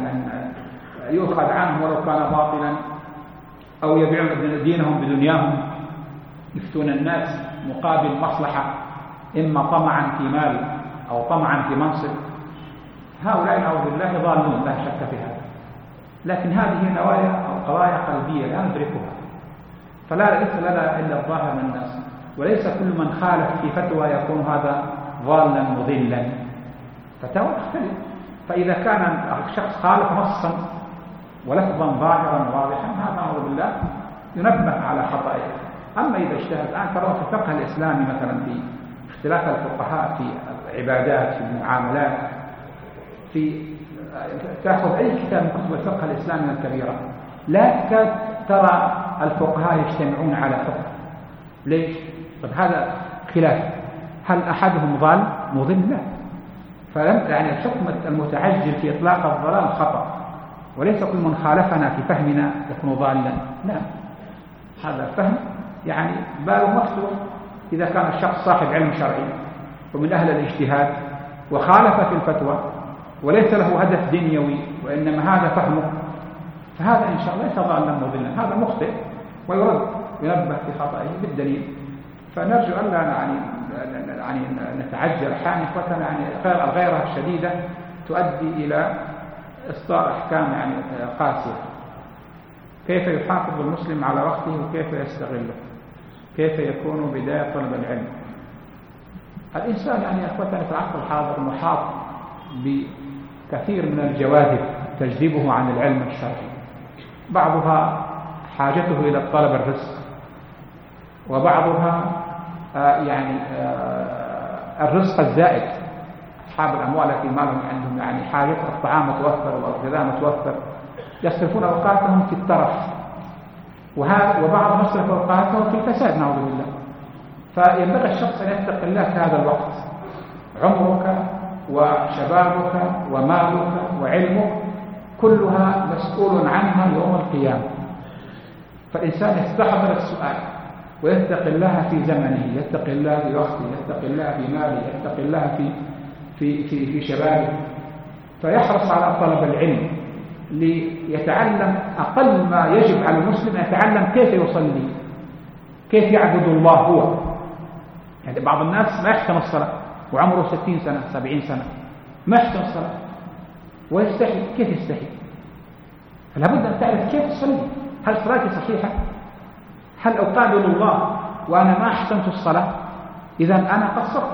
يؤخذ عنهم ولو كان باطلا، أو يبيعون دينهم بدنياهم، يفتون الناس مقابل مصلحة، إما طمعا في مال أو طمعا في منصب. هؤلاء نعوذ بالله ضالون لا شك في هذا، لكن هذه نوايا أو قضايا قلبية لا ندركها، فلا ليس لنا إلا الظاهر من الناس، وليس كل من خالف في فتوى يكون هذا ضالا مضلا، فتوى تختلف. فإذا كان الشخص خالف نصا ولفظا ظاهرا واضحا هذا نعوذ بالله ينبه على خطئه. أما إذا اجتهد الآن ترى في الفقه الإسلامي مثلا في اختلاف الفقهاء في العبادات، في المعاملات، في تأخذ أي كتاب من كتب الفقه الإسلامي الكبيرة لا ترى الفقهاء يجتمعون على حكم. ليش؟ طب هذا خلاف، هل أحدهم ضال مضل؟ لا. فلم يعني الحكم المتعجل في إطلاق الضلال خطأ، وليس كل من خالفنا في فهمنا يكون ضالا، لا. هذا الفهم يعني باله مفتوح إذا كان الشخص صاحب علم شرعي ومن أهل الاجتهاد وخالف في الفتوى وليس له هدف دنيوي وإنما هذا فهمه، فهذا إن شاء الله ليس ضالا مضلا، هذا مخطئ ويرد ينبه في خطئه بالدليل. فنرجو أن لا يعني نتعجل أحيانا إخوتنا، يعني الغيرة الشديدة تؤدي إلى إصدار أحكام يعني قاسية. كيف يحافظ المسلم على وقته وكيف يستغله؟ كيف يكون بداية طلب العلم؟ الإنسان يعني إخوتنا في العصر الحاضر محاط بكثير من الجواذب تجذبه عن العلم الشرعي، بعضها حاجته إلى طلب الرزق، وبعضها الرزق الزائد، أصحاب الأموال التي مالهم عندهم يعني حاجة الطعام متوفر والغذاء متوفر يصرفون أوقاتهم في الترف، وبعضهم يصرف أوقاتهم في الفساد نعوذ بالله. فينبغي الشخص أن يتقي الله في هذا الوقت، عمرك وشبابك ومالك وعلمك كلها مسؤول عنها يوم القيامة، فالإنسان يستحضر السؤال ويتقي الله في زمنه، يتقي الله في وقته، يتقي الله في ماله، يتقي الله في شبابه، فيحرص على طلب العلم ليتعلم أقل ما يجب على المسلم أن يتعلم كيف يصلي، كيف يعبد الله هو. يعني بعض الناس ما يحسن الصلاة وعمره 60 سنة 70 سنة ما يحسن الصلاة ويستحي، كيف يستحي؟ فلا بد أن تعرف كيف تصلي، هل صلاتي صحيحة؟ هل أقابل الله وأنا ما أحسنت الصلاة؟ إذا أنا قصرت.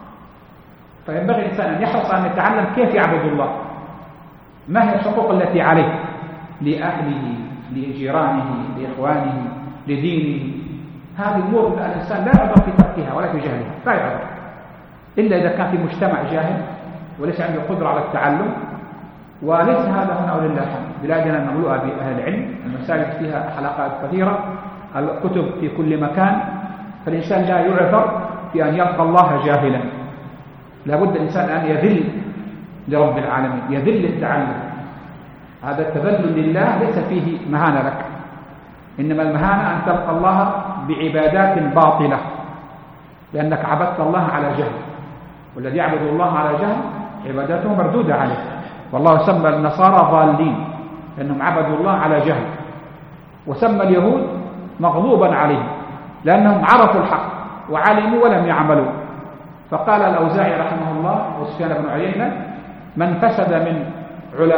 فينبغي الإنسان أن يحرص أن يتعلم كيف يعبد الله، ما هي الحقوق التي عليه لأهله لجيرانه لإخوانه لدينه. هذه أمور الإنسان لا يعذر في تركها ولا في جهلها، لا يعذر إلا إذا كان في مجتمع جاهل وليس عنده قدرة على التعلم. وليس هذا هنا ولله الحمد، بلادنا مملوءة بأهل العلم، المساجد فيها حلقات كثيرة، الكتب في كل مكان، فالإنسان لا يعذر في أن يلقى الله جاهلا. لابد الإنسان أن يذل لرب العالمين، يذل التعلم. هذا التذلل لله ليس فيه مهانة لك، إنما المهانة أن تلقى الله بعبادات باطلة لأنك عبدت الله على جهل، والذي يعبد الله على جهل عباداته مردودة عليه. والله سمى النصارى ضالين لأنهم عبدوا الله على جهل، وسمى اليهود مغضوبا عليهم لأنهم عرفوا الحق وعلموا ولم يعملوا. فقال الأوزاعي رحمه الله وسفيان بن عيينة: من فسد من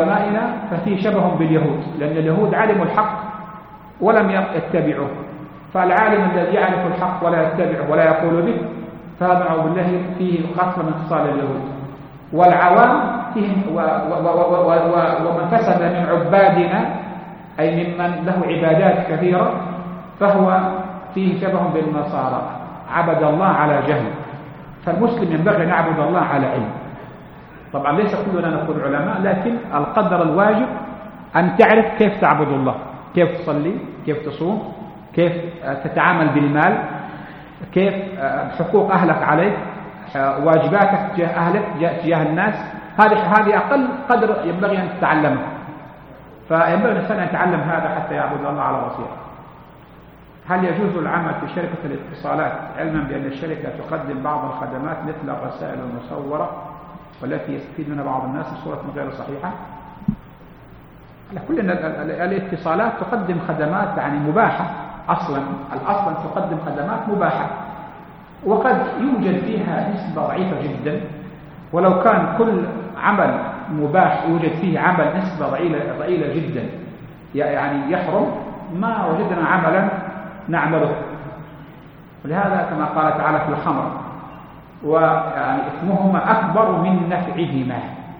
علمائنا ففي شبه باليهود، لأن اليهود علموا الحق ولم يتبعوه، فالعالم الذي يعرف الحق ولا يتبعه ولا يقول به فهذا نعوذ بالله فيه قتل من خصال اليهود. والعوام فيهم ومن فسد من عبادنا أي ممن له عبادات كثيرة فهو فيه شبه بالنصارى، عبد الله على جهل. فالمسلم ينبغي أن يعبد الله على علم. طبعا ليس كلنا نكون علماء، لكن القدر الواجب أن تعرف كيف تعبد الله، كيف تصلي، كيف تصوم، كيف تتعامل بالمال، كيف حقوق أهلك عليك، واجباتك تجاه أهلك تجاه الناس. هذه أقل قدر ينبغي أن تتعلمه. فينبغي الإنسان أن يتعلم هذا حتى يعبد الله على بصيرة. هل يجوز العمل في شركة الاتصالات علما بأن الشركة تقدم بعض الخدمات مثل الرسائل المصورة والتي يستفيد منها بعض الناس بصورة غير صحيحة؟ على كل الاتصالات تقدم خدمات يعني مباحة أصلا، الأصل تقدم خدمات مباحة، وقد يوجد فيها نسبة ضعيفة جدا. ولو كان كل عمل مباح يوجد فيه عمل نسبة ضئيلة جدا يعني يحرم، ما وجدنا عملا نعمله. ولهذا كما قال تعالى في الخمر ويعني إثمهما أكبر من نفعهما،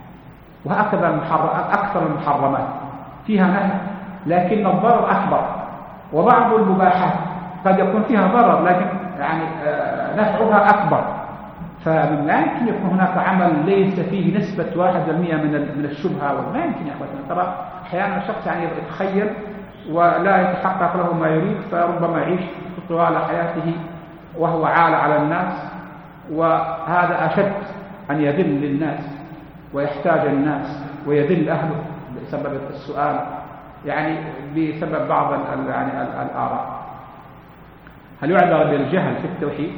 أكثر المحرمات فيها نفع لكن الضرر أكبر. وبعض المباحات قد يكون فيها ضرر لكن يعني نفعها أكبر. فما يمكن يكون هناك عمل ليس فيه نسبة 1% من الشبهة، وما يمكن يا أخواتنا. ترى أحيانا الشخص يعني يتخيل ولا يتحقق له ما يريد، فربما يعيش طوال حياته وهو عال على الناس، وهذا أشد أن يذل الناس ويحتاج الناس ويذل أهله بسبب السؤال، يعني بسبب بعض يعني الآراء. هل يعذر بالجهل في التوحيد؟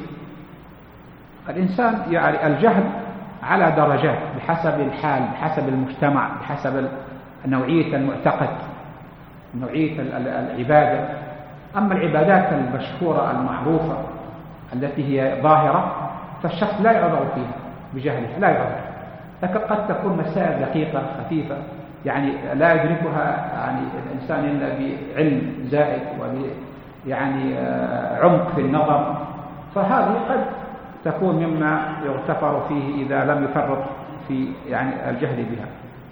الإنسان يعني الجهل على درجات بحسب الحال، بحسب المجتمع، بحسب نوعية المعتقد، نوعية العبادة. أما العبادات المشهورة المعروفة التي هي ظاهرة فالشخص لا يعذر فيها بجهله، لا يعذر. لكن قد تكون مسائل دقيقة خفيفة يعني لا يدركها يعني الإنسان إلا بعلم زائد يعني عمق في النظر، فهذه قد تكون مما يغتفر فيه إذا لم يفرط في يعني الجهل بها.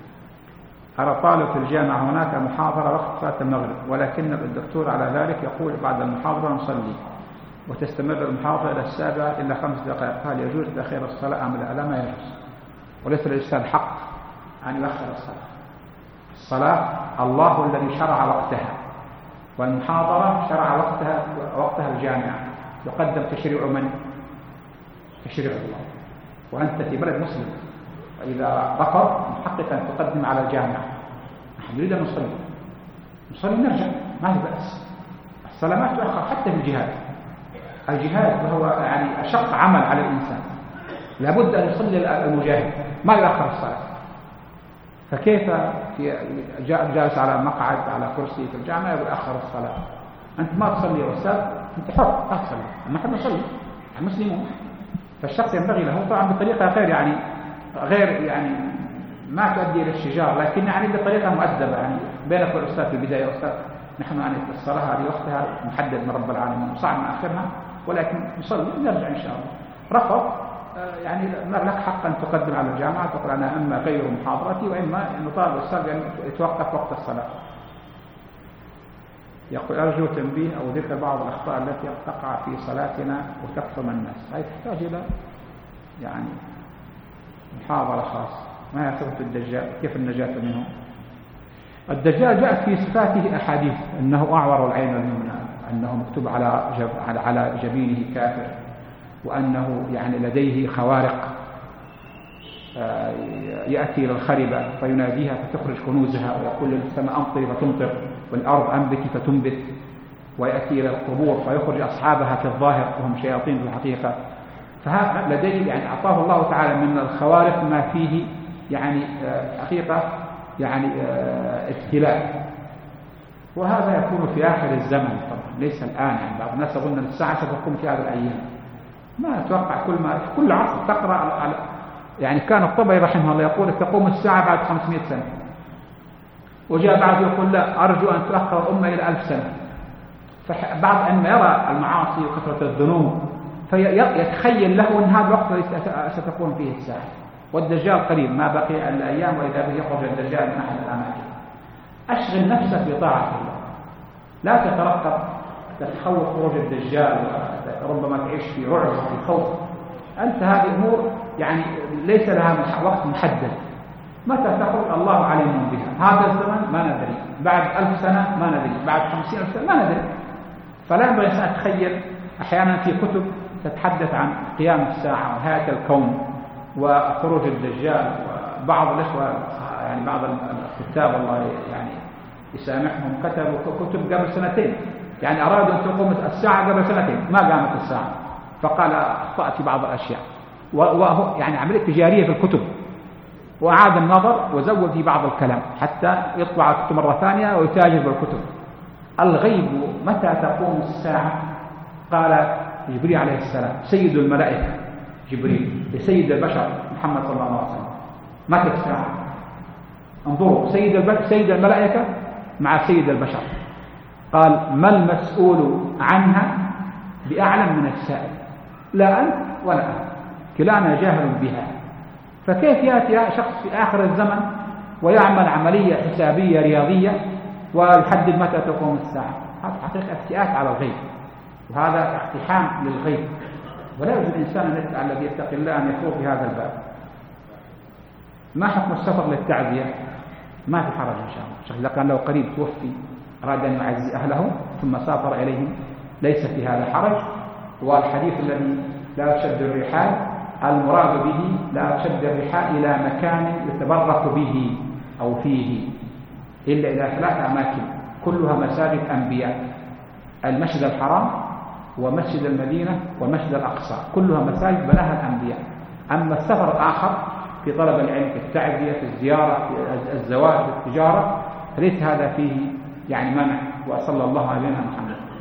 أرى طالب في الجامعة هناك محاضرة وقت صلاة المغرب، ولكن الدكتور على ذلك يقول بعد المحاضرة نصلي، وتستمر المحاضرة إلى 7 إلى 5 دقائق. هل يجوز تأخير الصلاة أم لا؟ لا، ما يجوز. وليس للإنسان حق أن يؤخر الصلاة. الصلاة الله الذي شرع وقتها، والمحاضرة شرع وقتها الجامعة. يقدم تشريع من؟ تشريع الله. وأنت في بلد مسلم، وإذا رفض محققا تقدم على الجامعة. نحن نريد أن نصلي نرجع، ما في بأس. الصلاة ما تؤخر حتى في الجهاد. الجهاد وهو يعني أشق عمل على الإنسان، لابد أن يصلي المجاهد، ما يؤخر الصلاة. فكيف جالس على مقعد على كرسي في الجامعة يؤخر الصلاة؟ أنت ما تصلي يا أستاذ، أنت حر لا تصلي، نحن نصلي المسلمون. فالشخص ينبغي له طبعا بطريقة غير يعني ما تؤدي إلى الشجار، لكن يعني بطريقة مؤدبة، يعني بينك والأستاذ في البداية يا أستاذ نحن يعني الصلاة هذه وقتها محدد من رب العالمين وصعب نأخرها، ولكن نصلي نرجع إن شاء الله. رفض يعني لك حق أن تقدم على الجامعة تقول أنا إما غير محاضرتي وإما أن نطالب الأستاذ أن يتوقف وقت الصلاة. يقول أرجو تنبيه أو ذكر بعض الأخطاء التي تقع في صلاتنا وتكتم الناس. هذه تحتاج إلى يعني محاضرة خاصة. ما هي صفة الدجال؟ كيف النجاة منه؟ الدجال جاءت في صفاته أحاديث، أنه أعور العين اليمنى، أنه مكتوب على جبينه كافر، وأنه يعني لديه خوارق، يأتي إلى الخربة فيناديها فتخرج كنوزها، ويقول للسماء أمطري فتمطر والأرض أنبتي فتنبت، ويأتي إلى القبور فيخرج أصحابها في الظاهر وهم شياطين في الحقيقة. فهذا لديه يعني أعطاه الله تعالى من الخوارق ما فيه يعني حقيقة يعني ابتلاء. وهذا يكون في آخر الزمن طبعا، ليس الآن. يعني بعض الناس يظن أن الساعة ستكون في هذه الأيام، ما أتوقع. كل عصر تقرأ على يعني كان الطبري رحمه الله يقول تقوم الساعة بعد 500 سنة، وجاء بعد يقول لا أرجو أن تؤخر الأمة إلى 1000 سنة. فبعض أن يرى المعاصي وكثرة الذنوب فيتخيل له أن هذا الوقت ستكون فيه الساعة، والدجال قريب ما بقي إلا أيام وإذا به يخرج الدجال من أحد الأماكن. أشغل نفسك بطاعة الله، لا تترقب تتخوف خروج الدجال وربما تعيش في رعب وفي خوف. أنت هذه أمور يعني ليس لها وقت محدد، متى تخرج الله عليهم بها. هذا الزمن ما ندري، بعد 1000 سنة ما ندري، بعد 50,000 سنة ما ندري. فلا ينبغي الإنسان أتخيل. أحيانا في كتب تتحدث عن قيام الساعة ونهاية الكون وخروج الدجال، وبعض الإخوة يعني بعض الكتاب الله يعني يسامحهم كتبوا كتب قبل سنتين، يعني أرادوا أن تقوم الساعة قبل سنتين ما قامت الساعة، فقال أخطأت في بعض الأشياء، وهو يعني عملية تجارية في الكتب، وأعاد النظر وزود في بعض الكلام حتى يطبع الكتب مرة ثانية ويتاجر بالكتب. الغيب متى تقوم الساعة؟ قال جبريل عليه السلام سيد الملائكة جبريل لسيد البشر محمد صلى الله عليه وسلم. متى الساعة؟ انظروا، سيد الملائكة مع سيد البشر. قال ما المسؤول عنها بأعلم من السائل، لا أنت ولا أنت، كلانا جاهل بها. فكيف يأتي شخص في آخر الزمن ويعمل عملية حسابية رياضية ويحدد متى تقوم الساعة؟ هذا حقيقة افتئات على الغيب، وهذا اقتحام للغيب، ولا يجوز الإنسان الذي يتقي الله أن يخوض في هذا الباب. ما حكم السفر للتعزية؟ ما في حرج إن شاء الله. الشخص إذا كان له قريب توفي أراد أن يعزي أهله ثم سافر إليهم ليس في هذا حرج. والحديث الذي لا تشد الرحال المراد به لا تشد الرحال إلى مكان يتبرك به أو فيه إلا إلى 3 أماكن كلها مساجد أنبياء: المسجد الحرام ومسجد المدينة والمسجد الأقصى، كلها مساجد بناها الأنبياء. أما السفر الآخر في طلب العلم، في التعزية، في الزيارة، في الزواج، في التجارة، فليس هذا فيه يعني منع. وصلى الله على نبينا محمد.